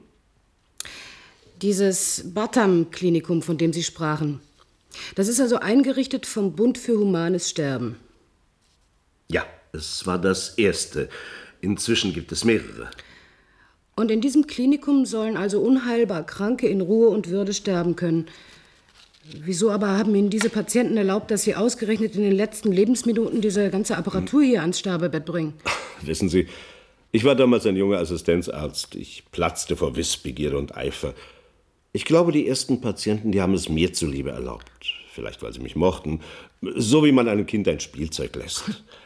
Dieses Batam-Klinikum, von dem Sie sprachen, das ist also eingerichtet vom Bund für Humanes Sterben. Ja, es war das erste. Inzwischen gibt es mehrere. Und in diesem Klinikum sollen also unheilbar Kranke in Ruhe und Würde sterben können. Wieso aber haben Ihnen diese Patienten erlaubt, dass Sie ausgerechnet in den letzten Lebensminuten diese ganze Apparatur hier ans Sterbebett bringen? Wissen Sie, ich war damals ein junger Assistenzarzt. Ich platzte vor Wissbegierde und Eifer. Ich glaube, die ersten Patienten, die haben es mir zuliebe erlaubt. Vielleicht, weil sie mich mochten. So wie man einem Kind ein Spielzeug lässt.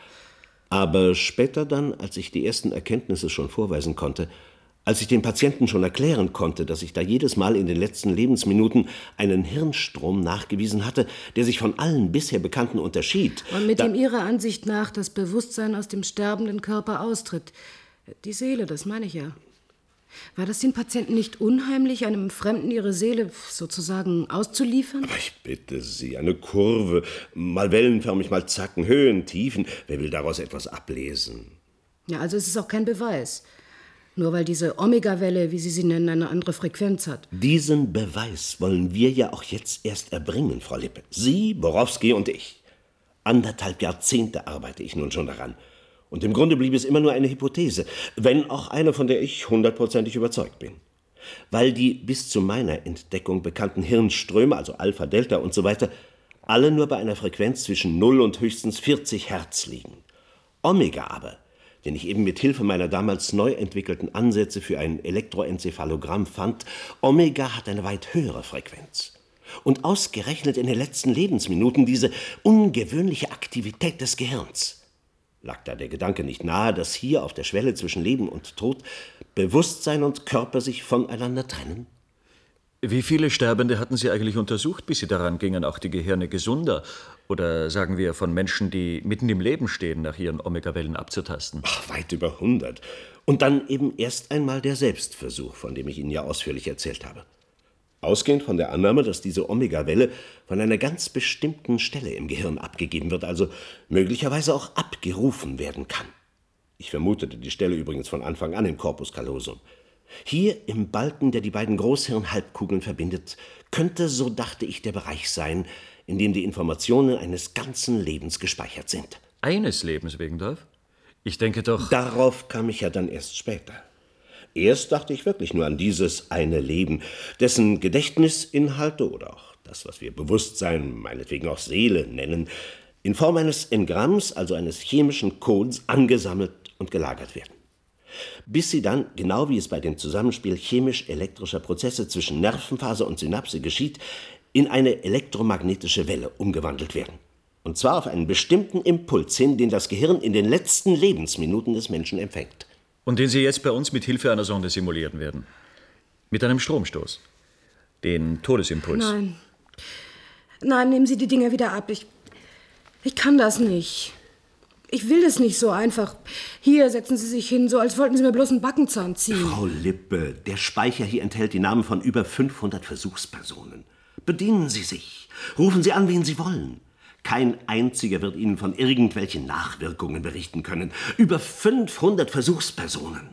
Aber später dann, als ich die ersten Erkenntnisse schon vorweisen konnte, als ich den Patienten schon erklären konnte, dass ich da jedes Mal in den letzten Lebensminuten einen Hirnstrom nachgewiesen hatte, der sich von allen bisher Bekannten unterschied. Und mit dem Ihrer Ansicht nach das Bewusstsein aus dem sterbenden Körper austritt. Die Seele, das meine ich ja. War das den Patienten nicht unheimlich, einem Fremden ihre Seele sozusagen auszuliefern? Aber ich bitte Sie, eine Kurve, mal wellenförmig, mal Zacken, Höhen, Tiefen. Wer will daraus etwas ablesen? Ja, also es ist auch kein Beweis. Nur weil diese Omega-Welle, wie Sie sie nennen, eine andere Frequenz hat. Diesen Beweis wollen wir ja auch jetzt erst erbringen, Frau Lippe. Sie, Borowski und ich. Anderthalb Jahrzehnte arbeite ich nun schon daran. Und im Grunde blieb es immer nur eine Hypothese, wenn auch eine, von der ich hundertprozentig überzeugt bin. Weil die bis zu meiner Entdeckung bekannten Hirnströme, also Alpha, Delta und so weiter, alle nur bei einer Frequenz zwischen null und höchstens vierzig Hertz liegen. Omega aber, den ich eben mit Hilfe meiner damals neu entwickelten Ansätze für ein Elektroenzephalogramm fand, Omega hat eine weit höhere Frequenz. Und ausgerechnet in den letzten Lebensminuten diese ungewöhnliche Aktivität des Gehirns. Lag da der Gedanke nicht nahe, dass hier auf der Schwelle zwischen Leben und Tod Bewusstsein und Körper sich voneinander trennen? Wie viele Sterbende hatten Sie eigentlich untersucht, bis Sie daran gingen, auch die Gehirne gesunder oder sagen wir von Menschen, die mitten im Leben stehen, nach ihren Omega-Wellen abzutasten? Ach, weit über hundert. Und dann eben erst einmal der Selbstversuch, von dem ich Ihnen ja ausführlich erzählt habe. Ausgehend von der Annahme, dass diese Omega-Welle von einer ganz bestimmten Stelle im Gehirn abgegeben wird, also möglicherweise auch abgerufen werden kann. Ich vermutete die Stelle übrigens von Anfang an im Corpus callosum. Hier im Balken, der die beiden Großhirnhalbkugeln verbindet, könnte, so dachte ich, der Bereich sein, in dem die Informationen eines ganzen Lebens gespeichert sind. Eines Lebens, Wegendorf? Ich denke doch... Darauf kam ich ja dann erst später. Erst dachte ich wirklich nur an dieses eine Leben, dessen Gedächtnisinhalte oder auch das, was wir Bewusstsein, meinetwegen auch Seele nennen, in Form eines Engramms, also eines chemischen Codes, angesammelt und gelagert werden. Bis sie dann, genau wie es bei dem Zusammenspiel chemisch-elektrischer Prozesse zwischen Nervenfaser und Synapse geschieht, in eine elektromagnetische Welle umgewandelt werden. Und zwar auf einen bestimmten Impuls hin, den das Gehirn in den letzten Lebensminuten des Menschen empfängt. Und den Sie jetzt bei uns mit Hilfe einer Sonde simulieren werden. Mit einem Stromstoß. Den Todesimpuls. Nein. Nein, nehmen Sie die Dinger wieder ab. Ich, ich kann das nicht. Ich will es nicht so einfach. Hier, setzen Sie sich hin, so als wollten Sie mir bloß einen Backenzahn ziehen. Frau Lippe, der Speicher hier enthält die Namen von über fünfhundert Versuchspersonen. Bedienen Sie sich. Rufen Sie an, wen Sie wollen. Kein einziger wird Ihnen von irgendwelchen Nachwirkungen berichten können. Über fünfhundert Versuchspersonen.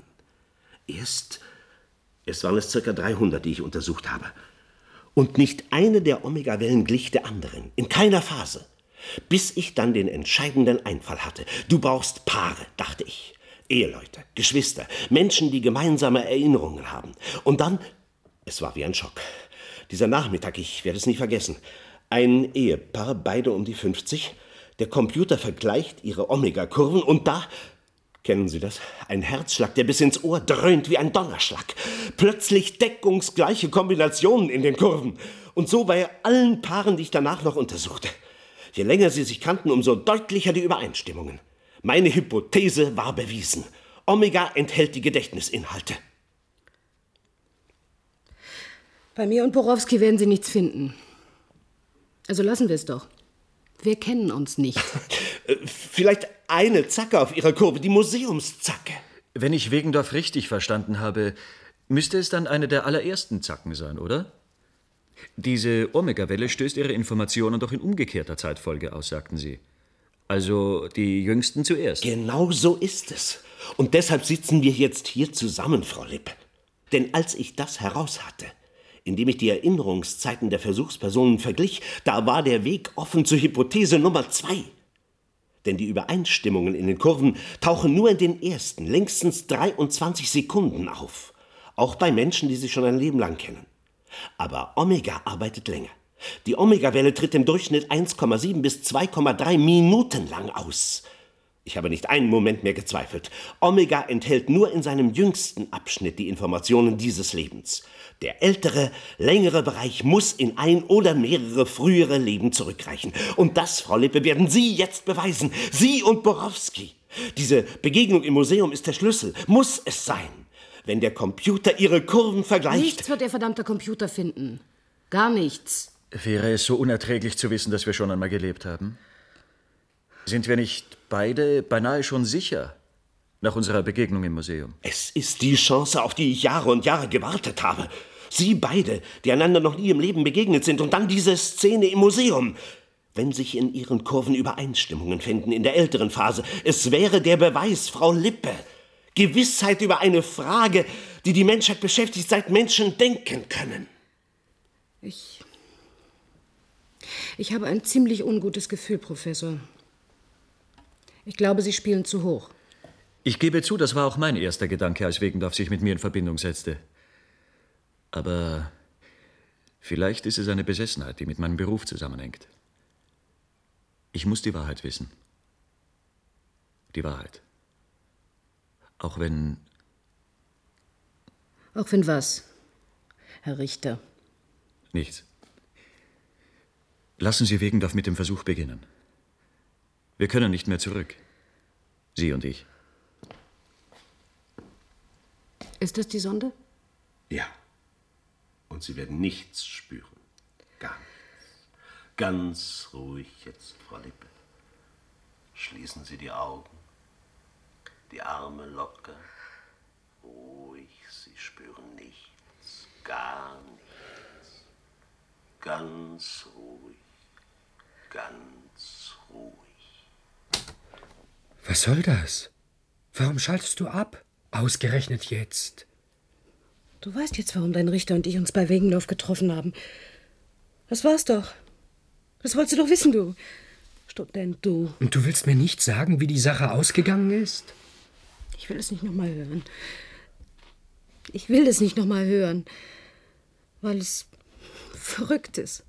Erst, erst waren es circa dreihundert, die ich untersucht habe. Und nicht eine der Omega-Wellen glich der anderen. In keiner Phase. Bis ich dann den entscheidenden Einfall hatte. Du brauchst Paare, dachte ich. Eheleute, Geschwister, Menschen, die gemeinsame Erinnerungen haben. Und dann, es war wie ein Schock. Dieser Nachmittag, ich werde es nie vergessen. Ein Ehepaar, beide um die fünfzig. Der Computer vergleicht ihre Omega-Kurven und da, kennen Sie das? Ein Herzschlag, der bis ins Ohr dröhnt wie ein Donnerschlag. Plötzlich deckungsgleiche Kombinationen in den Kurven. Und so bei allen Paaren, die ich danach noch untersuchte. Je länger sie sich kannten, umso deutlicher die Übereinstimmungen. Meine Hypothese war bewiesen. Omega enthält die Gedächtnisinhalte. Bei mir und Borowski werden Sie nichts finden. Also lassen wir es doch. Wir kennen uns nicht. Vielleicht eine Zacke auf Ihrer Kurve, die Museumszacke. Wenn ich Wegendorf richtig verstanden habe, müsste es dann eine der allerersten Zacken sein, oder? Diese Omega-Welle stößt ihre Informationen doch in umgekehrter Zeitfolge aus, sagten Sie. Also die Jüngsten zuerst. Genau so ist es. Und deshalb sitzen wir jetzt hier zusammen, Frau Lippe. Denn als ich das heraus hatte, indem ich die Erinnerungszeiten der Versuchspersonen verglich, da war der Weg offen zur Hypothese Nummer zwei. Denn die Übereinstimmungen in den Kurven tauchen nur in den ersten, längstens dreiundzwanzig Sekunden auf. Auch bei Menschen, die sich schon ein Leben lang kennen. Aber Omega arbeitet länger. Die Omega-Welle tritt im Durchschnitt eins Komma sieben bis zwei Komma drei Minuten lang aus. Ich habe nicht einen Moment mehr gezweifelt. Omega enthält nur in seinem jüngsten Abschnitt die Informationen dieses Lebens. Der ältere, längere Bereich muss in ein oder mehrere frühere Leben zurückreichen. Und das, Frau Lippe, werden Sie jetzt beweisen. Sie und Borowski. Diese Begegnung im Museum ist der Schlüssel. Muss es sein. Wenn der Computer Ihre Kurven vergleicht... Nichts wird der verdammte Computer finden. Gar nichts. Wäre es so unerträglich zu wissen, dass wir schon einmal gelebt haben? Sind wir nicht beide beinahe schon sicher nach unserer Begegnung im Museum? Es ist die Chance, auf die ich Jahre und Jahre gewartet habe. Sie beide, die einander noch nie im Leben begegnet sind, und dann diese Szene im Museum. Wenn sich in ihren Kurven Übereinstimmungen finden in der älteren Phase, es wäre der Beweis, Frau Lippe. Gewissheit über eine Frage, die die Menschheit beschäftigt, seit Menschen denken können. Ich... Ich habe ein ziemlich ungutes Gefühl, Professor. Ich glaube, Sie spielen zu hoch. Ich gebe zu, das war auch mein erster Gedanke, als Wegendorf sich mit mir in Verbindung setzte. Aber vielleicht ist es eine Besessenheit, die mit meinem Beruf zusammenhängt. Ich muss die Wahrheit wissen. Die Wahrheit. Auch wenn... Auch wenn was, Herr Richter? Nichts. Lassen Sie Wegendorf mit dem Versuch beginnen. Wir können nicht mehr zurück. Sie und ich. Ist das die Sonde? Ja. Und Sie werden nichts spüren. Gar nichts. Ganz ruhig jetzt, Frau Lippe. Schließen Sie die Augen. Die Arme locker. Ruhig. Sie spüren nichts. Gar nichts. Ganz ruhig. Ganz ruhig. Was soll das? Warum schaltest du ab? Ausgerechnet jetzt. Du weißt jetzt, warum dein Richter und ich uns bei Wegendorf getroffen haben. Das war's doch. Das wolltest du doch wissen, du Student, du. Und du willst mir nicht sagen, wie die Sache ausgegangen ist? Ich will es nicht noch mal hören. Ich will es nicht noch mal hören, weil es verrückt ist.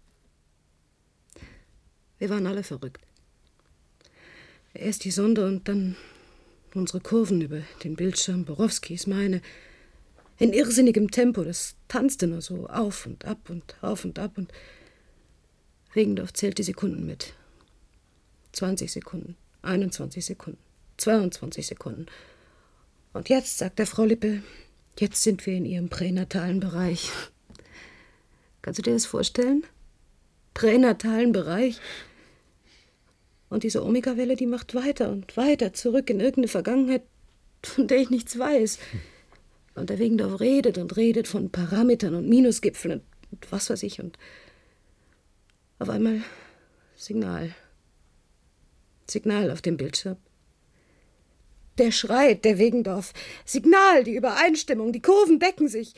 Wir waren alle verrückt. Erst die Sonde und dann unsere Kurven über den Bildschirm, Borowskis, meine. In irrsinnigem Tempo, das tanzte nur so auf und ab und auf und ab und Wegendorf zählt die Sekunden mit. zwanzig Sekunden, einundzwanzig Sekunden, zweiundzwanzig Sekunden. Und jetzt, sagt der Frau Lippe, jetzt sind wir in ihrem pränatalen Bereich. Kannst du dir das vorstellen? Pränatalen Bereich? Und diese Omega-Welle, die macht weiter und weiter zurück in irgendeine Vergangenheit, von der ich nichts weiß. Und der Wegendorf redet und redet von Parametern und Minusgipfeln und was weiß ich. Und auf einmal Signal. Signal auf dem Bildschirm. Der schreit, der Wegendorf. Signal, die Übereinstimmung, die Kurven decken sich.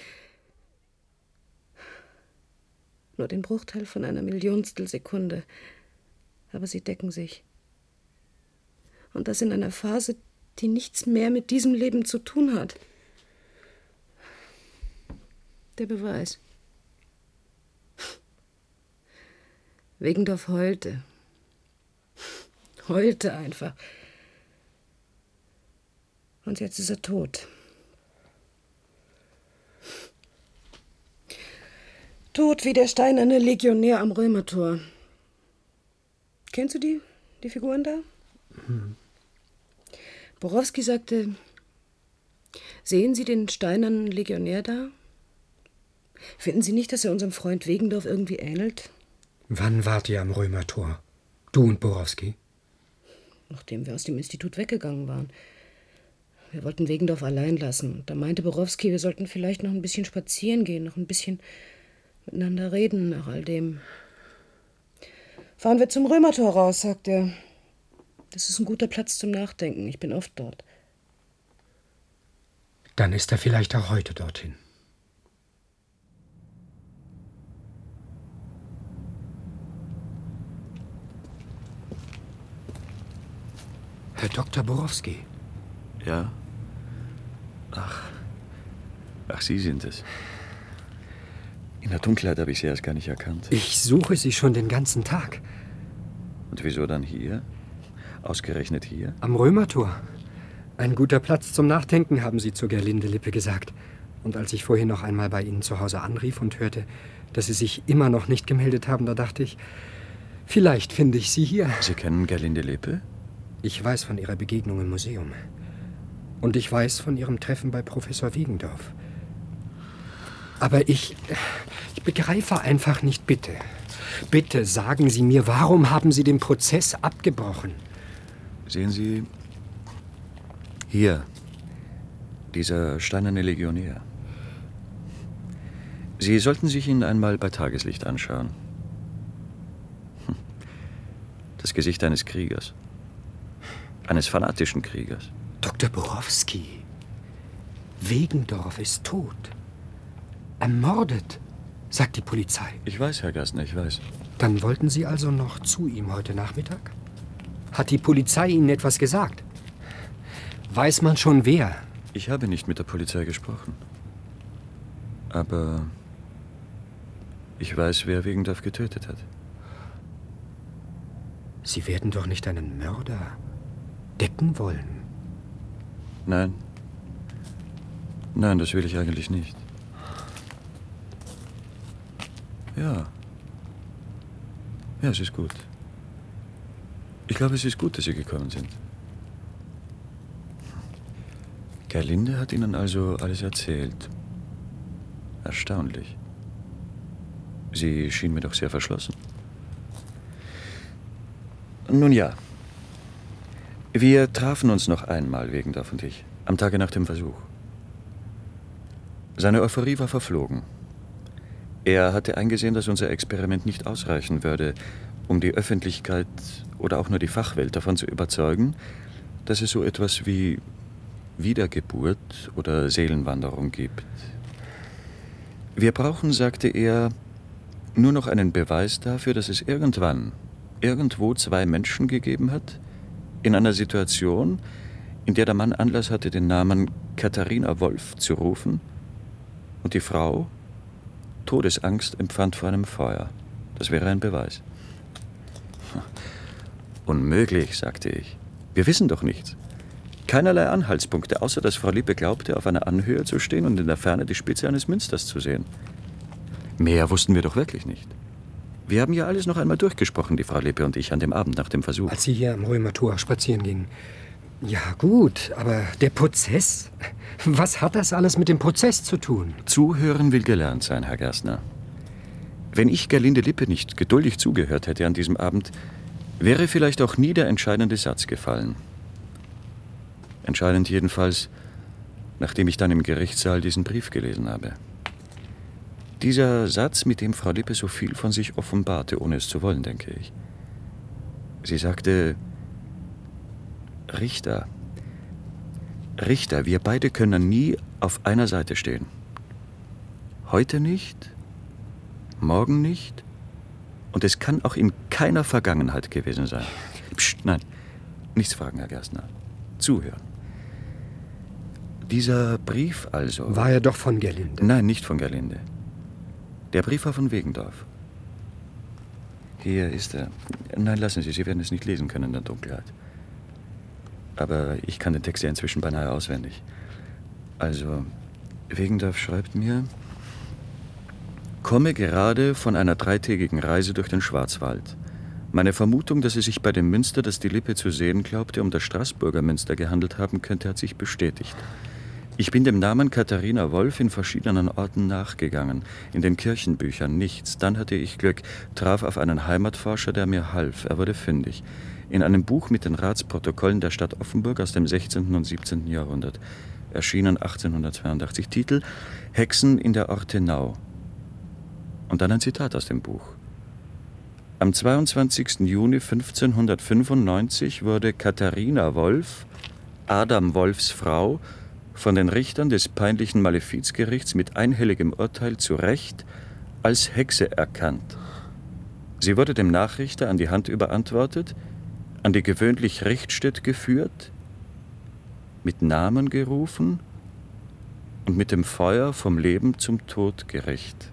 Nur den Bruchteil von einer Millionstel Sekunde. Aber sie decken sich. Und das in einer Phase, die nichts mehr mit diesem Leben zu tun hat. Der Beweis. Wegendorf heulte. Heulte einfach. Und jetzt ist er tot. Tot wie der steinerne Legionär am Römertor. Kennst du die, die Figuren da? Hm. Borowski sagte, sehen Sie den steinernen Legionär da? Finden Sie nicht, dass er unserem Freund Wegendorf irgendwie ähnelt? Wann wart ihr am Römertor? Du und Borowski? Nachdem wir aus dem Institut weggegangen waren. Wir wollten Wegendorf allein lassen. Da meinte Borowski, wir sollten vielleicht noch ein bisschen spazieren gehen, noch ein bisschen miteinander reden nach all dem. Fahren wir zum Römertor raus, sagt er. Das ist ein guter Platz zum Nachdenken. Ich bin oft dort. Dann ist er vielleicht auch heute dorthin. Herr Doktor Borowski. Ja? Ach. Ach, Sie sind es. In der Dunkelheit habe ich Sie erst gar nicht erkannt. Ich suche Sie schon den ganzen Tag. Und wieso dann hier? Ausgerechnet hier? Am Römertor. Ein guter Platz zum Nachdenken, haben Sie zur Gerlinde Lippe gesagt. Und als ich vorhin noch einmal bei Ihnen zu Hause anrief und hörte, dass Sie sich immer noch nicht gemeldet haben, da dachte ich, vielleicht finde ich Sie hier. Sie kennen Gerlinde Lippe? Ich weiß von Ihrer Begegnung im Museum. Und ich weiß von Ihrem Treffen bei Professor Wegendorf. Aber ich, ich begreife einfach nicht, bitte. Bitte sagen Sie mir, warum haben Sie den Prozess abgebrochen? Sehen Sie, hier, dieser steinerne Legionär. Sie sollten sich ihn einmal bei Tageslicht anschauen. Das Gesicht eines Kriegers. Eines fanatischen Kriegers. Doktor Borowski, Wegendorf ist tot. Ermordet, sagt die Polizei. Ich weiß, Herr Gerstner, ich weiß. Dann wollten Sie also noch zu ihm heute Nachmittag? Hat die Polizei Ihnen etwas gesagt? Weiß man schon wer? Ich habe nicht mit der Polizei gesprochen. Aber ich weiß, wer Wegendorf getötet hat. Sie werden doch nicht einen Mörder decken wollen? Nein. Nein, das will ich eigentlich nicht. Ja. Ja, es ist gut. Ich glaube, es ist gut, dass Sie gekommen sind. Gerlinde hat Ihnen also alles erzählt. Erstaunlich. Sie schien mir doch sehr verschlossen. Nun ja. Wir trafen uns noch einmal, Wegendorf und ich, am Tage nach dem Versuch. Seine Euphorie war verflogen. Er hatte eingesehen, dass unser Experiment nicht ausreichen würde, um die Öffentlichkeit oder auch nur die Fachwelt davon zu überzeugen, dass es so etwas wie Wiedergeburt oder Seelenwanderung gibt. Wir brauchen, sagte er, nur noch einen Beweis dafür, dass es irgendwann, irgendwo zwei Menschen gegeben hat, in einer Situation, in der der Mann Anlass hatte, den Namen Katharina Wolf zu rufen und die Frau Todesangst empfand vor einem Feuer. Das wäre ein Beweis. Unmöglich, sagte ich. Wir wissen doch nichts. Keinerlei Anhaltspunkte, außer dass Frau Lippe glaubte, auf einer Anhöhe zu stehen und in der Ferne die Spitze eines Münsters zu sehen. Mehr wussten wir doch wirklich nicht. Wir haben ja alles noch einmal durchgesprochen, die Frau Lippe und ich, an dem Abend nach dem Versuch. Als Sie hier am Römertor spazieren gingen. Ja gut, aber der Prozess? Was hat das alles mit dem Prozess zu tun? Zuhören will gelernt sein, Herr Gerstner. Wenn ich Gerlinde Lippe nicht geduldig zugehört hätte an diesem Abend, wäre vielleicht auch nie der entscheidende Satz gefallen. Entscheidend jedenfalls, nachdem ich dann im Gerichtssaal diesen Brief gelesen habe. Dieser Satz, mit dem Frau Lippe so viel von sich offenbarte, ohne es zu wollen, denke ich. Sie sagte: Richter, Richter, wir beide können nie auf einer Seite stehen. Heute nicht, morgen nicht und es kann auch in keiner Vergangenheit gewesen sein. Psst, nein, nichts fragen, Herr Gerstner. Zuhören. Dieser Brief also... War er doch von Gerlinde? Nein, nicht von Gerlinde. Der Brief war von Wegendorf. Hier ist er. Nein, lassen Sie, Sie werden es nicht lesen können in der Dunkelheit. Aber ich kann den Text ja inzwischen beinahe auswendig. Also, Wegendorf schreibt mir: Komme gerade von einer dreitägigen Reise durch den Schwarzwald. Meine Vermutung, dass es sich bei dem Münster, das die Lippe zu sehen glaubte, um das Straßburger Münster gehandelt haben könnte, hat sich bestätigt. Ich bin dem Namen Katharina Wolf in verschiedenen Orten nachgegangen. In den Kirchenbüchern nichts. Dann hatte ich Glück, traf auf einen Heimatforscher, der mir half. Er wurde fündig. In einem Buch mit den Ratsprotokollen der Stadt Offenburg aus dem sechzehnten und siebzehnten Jahrhundert. Erschienen achtzehnhundertzweiundachtzig. Titel: Hexen in der Ortenau. Und dann ein Zitat aus dem Buch. Am zweiundzwanzigsten Juni fünfzehnhundertfünfundneunzig wurde Katharina Wolf, Adam Wolfs Frau, von den Richtern des peinlichen Malefizgerichts mit einhelligem Urteil zu Recht als Hexe erkannt. Sie wurde dem Nachrichter an die Hand überantwortet, an die gewöhnlich Richtstätt geführt, mit Namen gerufen und mit dem Feuer vom Leben zum Tod gerecht.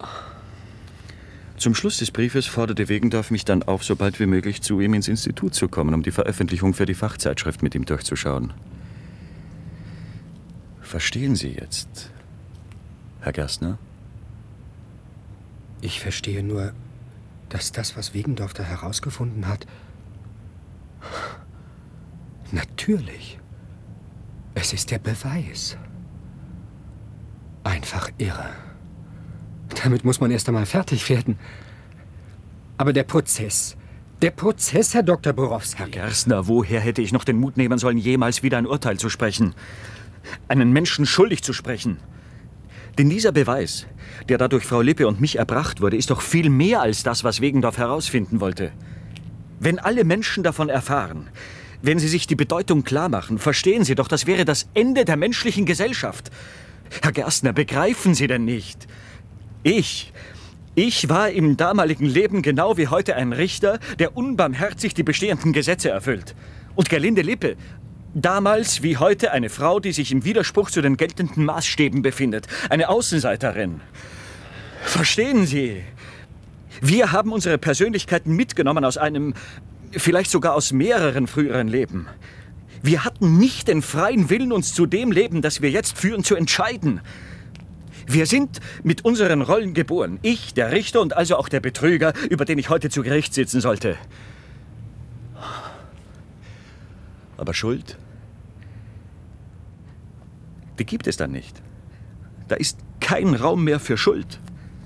Zum Schluss des Briefes forderte Wegendorf mich dann auf, so bald wie möglich zu ihm ins Institut zu kommen, um die Veröffentlichung für die Fachzeitschrift mit ihm durchzuschauen. Verstehen Sie jetzt, Herr Gerstner? Ich verstehe nur, dass das, was Wegendorf da herausgefunden hat... Natürlich. Es ist der Beweis. Einfach irre. Damit muss man erst einmal fertig werden. Aber der Prozess... Der Prozess, Herr Doktor Borowski... Herr Gerstner, woher hätte ich noch den Mut nehmen sollen, jemals wieder ein Urteil zu sprechen? Einen Menschen schuldig zu sprechen. Denn dieser Beweis, der da durch Frau Lippe und mich erbracht wurde, ist doch viel mehr als das, was Wegendorf herausfinden wollte. Wenn alle Menschen davon erfahren, wenn sie sich die Bedeutung klar machen, verstehen Sie doch, das wäre das Ende der menschlichen Gesellschaft. Herr Gerstner, begreifen Sie denn nicht? Ich, ich war im damaligen Leben genau wie heute ein Richter, der unbarmherzig die bestehenden Gesetze erfüllt. Und Gerlinde Lippe, damals wie heute eine Frau, die sich im Widerspruch zu den geltenden Maßstäben befindet. Eine Außenseiterin. Verstehen Sie? Wir haben unsere Persönlichkeiten mitgenommen aus einem, vielleicht sogar aus mehreren früheren Leben. Wir hatten nicht den freien Willen, uns zu dem Leben, das wir jetzt führen, zu entscheiden. Wir sind mit unseren Rollen geboren. Ich, der Richter und also auch der Betrüger, über den ich heute zu Gericht sitzen sollte. Aber Schuld, die gibt es dann nicht. Da ist kein Raum mehr für Schuld.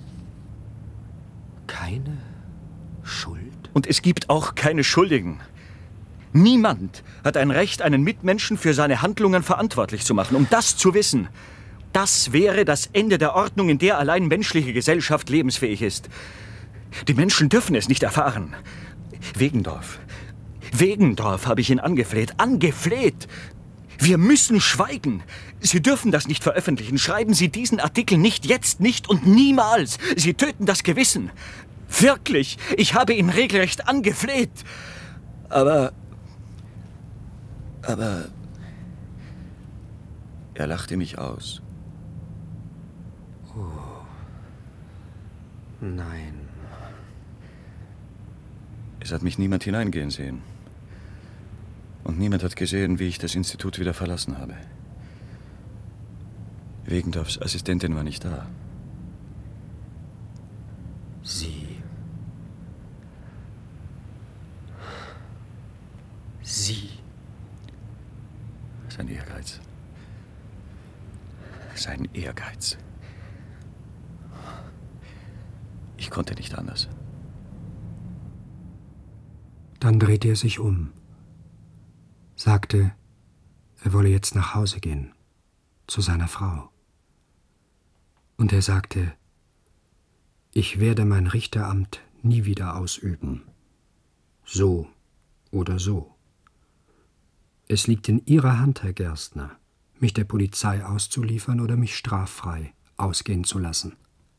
Keine Schuld? Und es gibt auch keine Schuldigen. Niemand hat ein Recht, einen Mitmenschen für seine Handlungen verantwortlich zu machen. Um das zu wissen, das wäre das Ende der Ordnung, in der allein menschliche Gesellschaft lebensfähig ist. Die Menschen dürfen es nicht erfahren. Wegendorf, Wegendorf habe ich ihn angefleht, angefleht. Wir müssen schweigen. Sie dürfen das nicht veröffentlichen. Schreiben Sie diesen Artikel nicht, jetzt nicht und niemals. Sie töten das Gewissen. Wirklich, ich habe ihn regelrecht angefleht. Aber... Aber... Er lachte mich aus. Oh. Nein. Es hat mich niemand hineingehen sehen. Und niemand hat gesehen, wie ich das Institut wieder verlassen habe. Wegendorfs Assistentin war nicht da. Sie. Sie. Sein Ehrgeiz. Sein Ehrgeiz. Ich konnte nicht anders. Dann drehte er sich um, sagte, er wolle jetzt nach Hause gehen, zu seiner Frau. Und er sagte, ich werde mein Richteramt nie wieder ausüben. So oder so. Es liegt in Ihrer Hand, Herr Gerstner, mich der Polizei auszuliefern oder mich straffrei ausgehen zu lassen.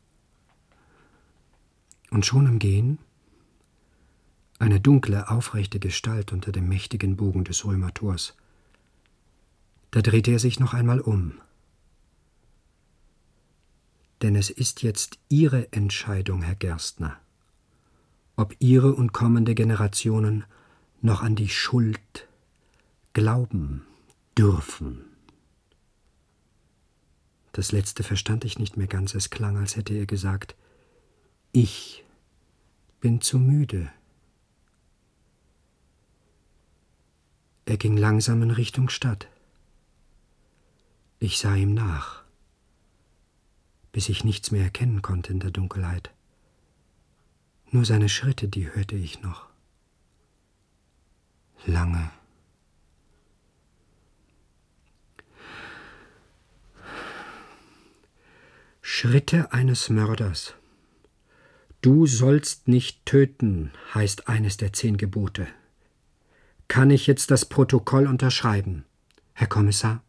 Und schon im Gehen, eine dunkle, aufrechte Gestalt unter dem mächtigen Bogen des Römertors. Da drehte er sich noch einmal um. Denn es ist jetzt Ihre Entscheidung, Herr Gerstner, ob Ihre und kommende Generationen noch an die Schuld glauben dürfen. Das Letzte verstand ich nicht mehr ganz. Es klang, als hätte er gesagt, ich bin zu müde. Er ging langsam in Richtung Stadt. Ich sah ihm nach, bis ich nichts mehr erkennen konnte in der Dunkelheit. Nur seine Schritte, die hörte ich noch. Lange. Schritte eines Mörders. Du sollst nicht töten, heißt eines der zehn Gebote. Kann ich jetzt das Protokoll unterschreiben, Herr Kommissar?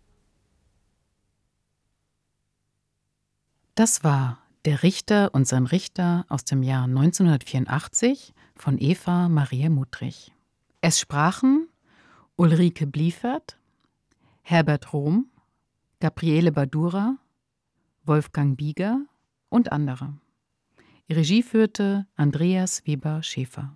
Das war Der Richter und sein Richter aus dem Jahr neunzehnhundertvierundachtzig von Eva Maria Muttrich. Es sprachen Ulrike Bliefert, Herbert Rohm, Gabriele Badura, Wolfgang Bieger und andere. Die Regie führte Andreas Weber-Schäfer.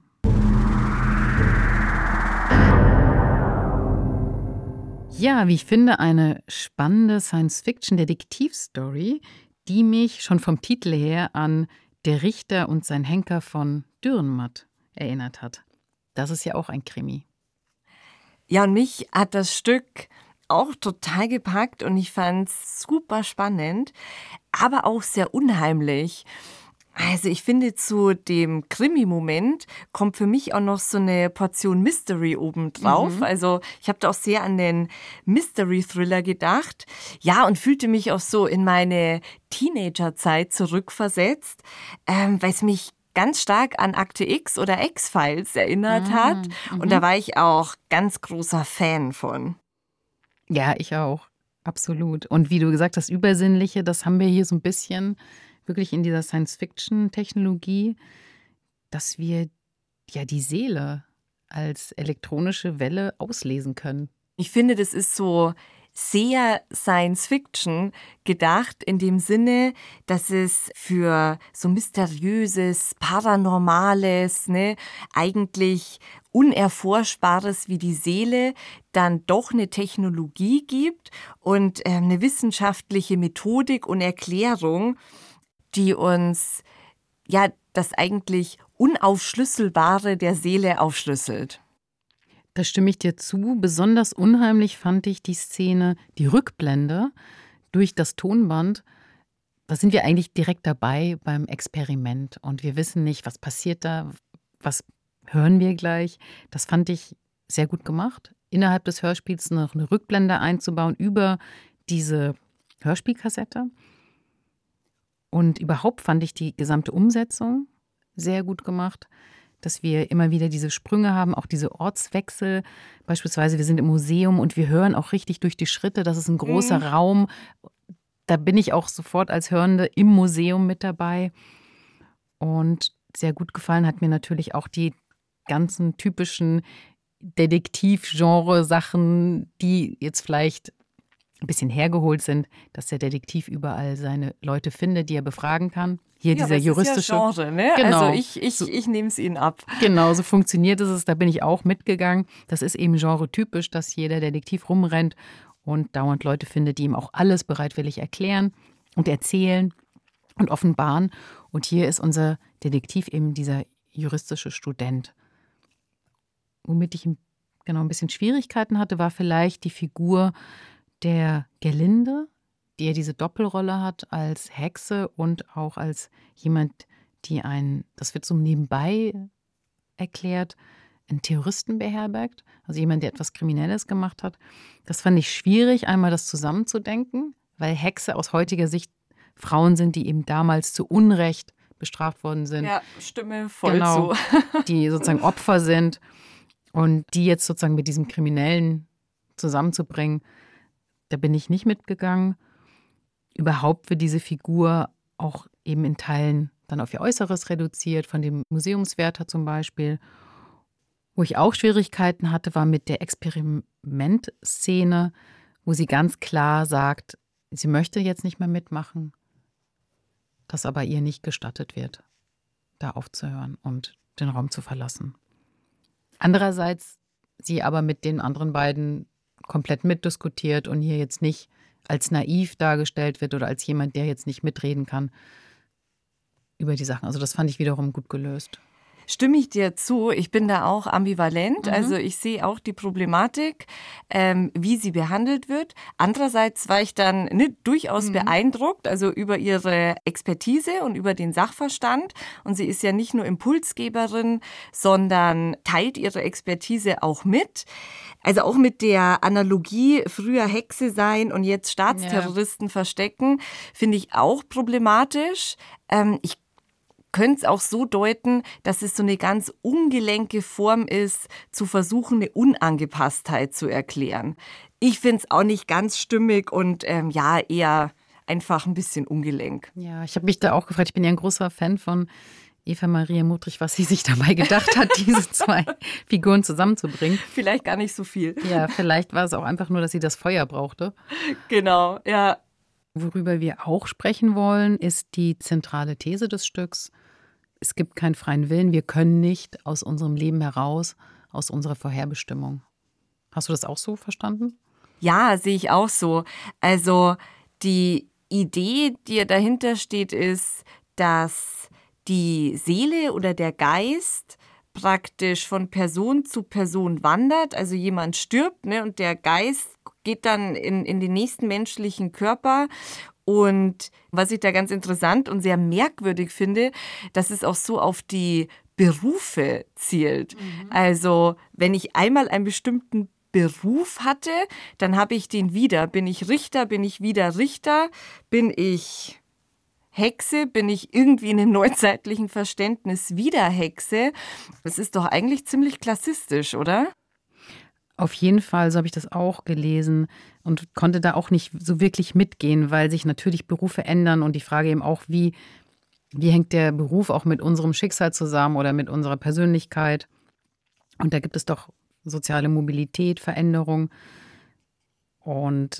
Ja, wie ich finde, eine spannende Science-Fiction-Detektiv-Story, die mich schon vom Titel her an Der Richter und sein Henker von Dürrenmatt erinnert hat. Das ist ja auch ein Krimi. Ja, und mich hat das Stück auch total gepackt und ich fand es super spannend, aber auch sehr unheimlich. Also ich finde, zu dem Krimi-Moment kommt für mich auch noch so eine Portion Mystery obendrauf. Mhm. Also ich habe da auch sehr an den Mystery-Thriller gedacht. Ja, und fühlte mich auch so in meine Teenagerzeit zurückversetzt, ähm, weil es mich ganz stark an Akte X oder X-Files erinnert mhm. hat. Und da war ich auch ganz großer Fan von. Ja, ich auch. Absolut. Und wie du gesagt hast, Übersinnliche, das haben wir hier so ein bisschen wirklich in dieser Science-Fiction-Technologie, dass wir ja die Seele als elektronische Welle auslesen können. Ich finde, das ist so sehr Science-Fiction gedacht, in dem Sinne, dass es für so Mysteriöses, Paranormales, ne, eigentlich Unerforschbares wie die Seele dann doch eine Technologie gibt und äh, eine wissenschaftliche Methodik und Erklärung, die uns ja das eigentlich Unaufschlüsselbare der Seele aufschlüsselt. Da stimme ich dir zu. Besonders unheimlich fand ich die Szene, die Rückblende durch das Tonband. Da sind wir eigentlich direkt dabei beim Experiment und wir wissen nicht, was passiert da, was hören wir gleich. Das fand ich sehr gut gemacht, innerhalb des Hörspiels noch eine Rückblende einzubauen über diese Hörspielkassette. Und überhaupt fand ich die gesamte Umsetzung sehr gut gemacht. dass wir immer wieder diese Sprünge haben, auch diese Ortswechsel. Beispielsweise, wir sind im Museum und wir hören auch richtig durch die Schritte, das ist ein großer Mhm. Raum. Da bin ich auch sofort als Hörende im Museum mit dabei. Und sehr gut gefallen hat mir natürlich auch die ganzen typischen Detektiv-Genre-Sachen, die jetzt vielleicht ein bisschen hergeholt sind, dass der Detektiv überall seine Leute findet, die er befragen kann. Hier Ja, dieser aber es juristische. ist ja Genre, ne? Genau. Also ich, ich, So- ich nehme es Ihnen ab. Genau, so funktioniert es. Da bin ich auch mitgegangen. Das ist eben genretypisch, dass jeder Detektiv rumrennt und dauernd Leute findet, die ihm auch alles bereitwillig erklären und erzählen und offenbaren. Und hier ist unser Detektiv eben dieser juristische Student. Womit ich genau ein bisschen Schwierigkeiten hatte, war vielleicht die Figur der Gerlinde, die ja diese Doppelrolle hat als Hexe und auch als jemand, die einen, das wird so nebenbei erklärt, einen Terroristen beherbergt, also jemand, der etwas Kriminelles gemacht hat. Das fand ich schwierig, einmal das zusammenzudenken, weil Hexe aus heutiger Sicht Frauen sind, die eben damals zu Unrecht bestraft worden sind. Ja, stimme voll Genau, zu. die sozusagen Opfer sind und die jetzt sozusagen mit diesem Kriminellen zusammenzubringen, da bin ich nicht mitgegangen. Überhaupt wird diese Figur auch eben in Teilen dann auf ihr Äußeres reduziert, von dem Museumswärter zum Beispiel. Wo ich auch Schwierigkeiten hatte, war mit der Experimentszene, wo sie ganz klar sagt, sie möchte jetzt nicht mehr mitmachen, das aber ihr nicht gestattet wird, da aufzuhören und den Raum zu verlassen. Andererseits sie aber mit den anderen beiden komplett mitdiskutiert und hier jetzt nicht als naiv dargestellt wird oder als jemand, der jetzt nicht mitreden kann über die Sachen. Also das fand ich wiederum gut gelöst. Stimme ich dir zu. Ich bin da auch ambivalent. Mhm. Also ich sehe auch die Problematik, ähm, wie sie behandelt wird. Andererseits war ich dann ne, durchaus Mhm. beeindruckt, also über ihre Expertise und über den Sachverstand. Und sie ist ja nicht nur Impulsgeberin, sondern teilt ihre Expertise auch mit. Also auch mit der Analogie, früher Hexe sein und jetzt Staatsterroristen verstecken, finde ich auch problematisch. Ähm, ich könnte es auch so deuten, dass es so eine ganz ungelenke Form ist, zu versuchen, eine Unangepasstheit zu erklären. Ich finde es auch nicht ganz stimmig und ähm, ja, eher einfach ein bisschen ungelenk. Ja, ich habe mich da auch gefragt, ich bin ja ein großer Fan von Eva Maria Mudrich, was sie sich dabei gedacht hat, diese zwei Figuren zusammenzubringen. Vielleicht gar nicht so viel. Ja, vielleicht war es auch einfach nur, dass sie das Feuer brauchte. Genau, ja. Worüber wir auch sprechen wollen, ist die zentrale These des Stücks. Es gibt keinen freien Willen. Wir können nicht aus unserem Leben heraus, aus unserer Vorherbestimmung. Hast du das auch so verstanden? Ja, sehe ich auch so. Also die Idee, die ja dahinter steht, ist, dass die Seele oder der Geist praktisch von Person zu Person wandert. Also jemand stirbt, ne, und der Geist geht dann in, in den nächsten menschlichen Körper. Und was ich da ganz interessant und sehr merkwürdig finde, dass es auch so auf die Berufe zielt. Mhm. Also wenn ich einmal einen bestimmten Beruf hatte, dann habe ich den wieder. Bin ich Richter, bin ich wieder Richter, bin ich Hexe, bin ich irgendwie in einem neuzeitlichen Verständnis wieder Hexe. Das ist doch eigentlich ziemlich klassistisch, oder? Auf jeden Fall, so habe ich das auch gelesen und konnte da auch nicht so wirklich mitgehen, weil sich natürlich Berufe ändern und die Frage eben auch, wie, wie hängt der Beruf auch mit unserem Schicksal zusammen oder mit unserer Persönlichkeit. Und da gibt es doch soziale Mobilität, Veränderung. Und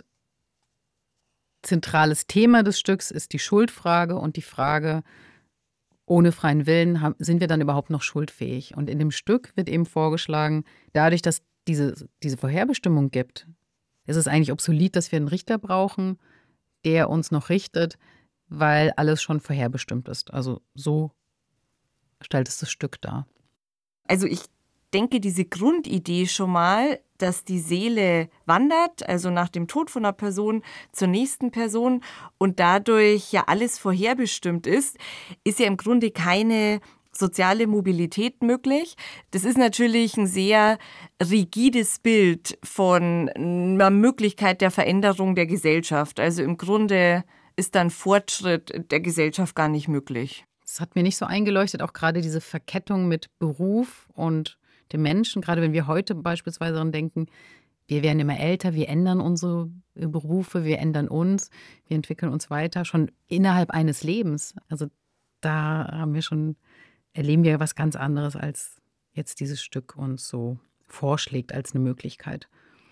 zentrales Thema des Stücks ist die Schuldfrage und die Frage, ohne freien Willen sind wir dann überhaupt noch schuldfähig? Und in dem Stück wird eben vorgeschlagen, dadurch, dass diese, diese Vorherbestimmung gibt, ist es eigentlich obsolet, dass wir einen Richter brauchen, der uns noch richtet, weil alles schon vorherbestimmt ist. Also so stellt es das Stück dar. Also ich denke, diese Grundidee schon mal, dass die Seele wandert, also nach dem Tod von einer Person zur nächsten Person und dadurch ja alles vorherbestimmt ist, ist ja im Grunde keine soziale Mobilität möglich. Das ist natürlich ein sehr rigides Bild von einer Möglichkeit der Veränderung der Gesellschaft. Also im Grunde ist dann Fortschritt der Gesellschaft gar nicht möglich. Es hat mir nicht so eingeleuchtet, auch gerade diese Verkettung mit Beruf und dem Menschen. Gerade wenn wir heute beispielsweise daran denken, wir werden immer älter, wir ändern unsere Berufe, wir ändern uns, wir entwickeln uns weiter, schon innerhalb eines Lebens. Also da haben wir schon, erleben wir was ganz anderes, als jetzt dieses Stück uns so vorschlägt als eine Möglichkeit.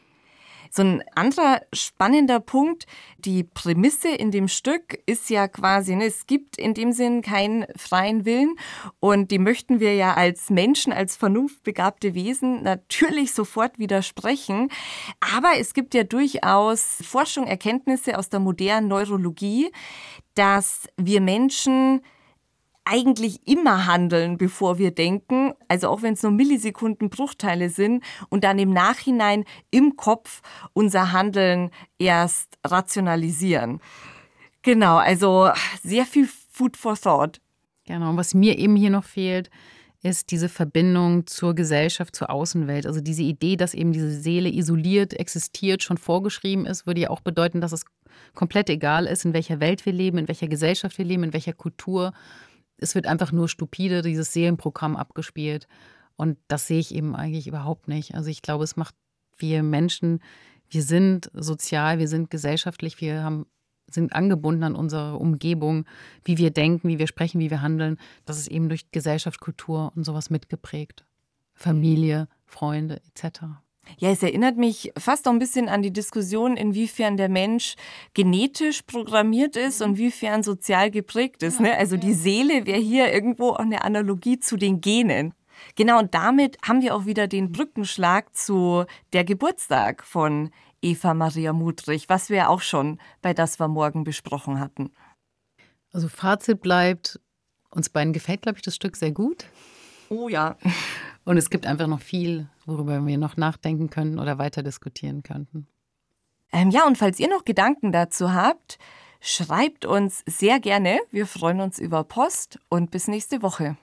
So ein anderer spannender Punkt, die Prämisse in dem Stück ist ja quasi, ne, es gibt in dem Sinn keinen freien Willen und die möchten wir ja als Menschen, als vernunftbegabte Wesen natürlich sofort widersprechen. Aber es gibt ja durchaus Forschung, Erkenntnisse aus der modernen Neurologie, dass wir Menschen eigentlich immer handeln, bevor wir denken, also auch wenn es nur Millisekunden Bruchteile sind und dann im Nachhinein im Kopf unser Handeln erst rationalisieren. Genau, also sehr viel Food for Thought. Genau, und was mir eben hier noch fehlt, ist diese Verbindung zur Gesellschaft, zur Außenwelt. Also diese Idee, dass eben diese Seele isoliert existiert, schon vorgeschrieben ist, würde ja auch bedeuten, dass es komplett egal ist, in welcher Welt wir leben, in welcher Gesellschaft wir leben, in welcher Kultur. Es wird einfach nur stupide dieses Seelenprogramm abgespielt. Und das sehe ich eben eigentlich überhaupt nicht. Also ich glaube, es macht, wir Menschen, wir sind sozial, wir sind gesellschaftlich, wir haben, sind angebunden an unsere Umgebung, wie wir denken, wie wir sprechen, wie wir handeln. Das ist eben durch Gesellschaft, Kultur und sowas mitgeprägt. Familie, Freunde et cetera. Ja, es erinnert mich fast auch ein bisschen an die Diskussion, inwiefern der Mensch genetisch programmiert ist und inwiefern sozial geprägt ist. Ne? Also die Seele wäre hier irgendwo auch eine Analogie zu den Genen. Genau, und damit haben wir auch wieder den Brückenschlag zu der Geburtstag von Eva Maria Mudrich, was wir ja auch schon bei Das war morgen besprochen hatten. Also Fazit bleibt, uns beiden gefällt, glaube ich, das Stück sehr gut. Oh ja. Und es gibt einfach noch viel, worüber wir noch nachdenken können oder weiter diskutieren könnten. Ähm, ja, und falls ihr noch Gedanken dazu habt, schreibt uns sehr gerne. Wir freuen uns über Post und bis nächste Woche.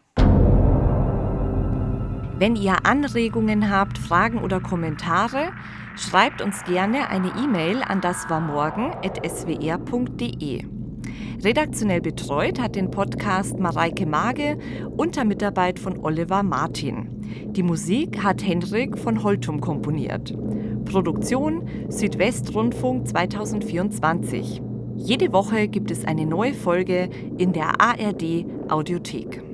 Wenn ihr Anregungen habt, Fragen oder Kommentare, schreibt uns gerne eine E-Mail an daswarmorgen at s w r punkt d e. Redaktionell betreut hat den Podcast Mareike Mage unter Mitarbeit von Oliver Martin. Die Musik hat Henrik von Holtum komponiert. Produktion Südwestrundfunk zweitausendvierundzwanzig. Jede Woche gibt es eine neue Folge in der A R D Audiothek.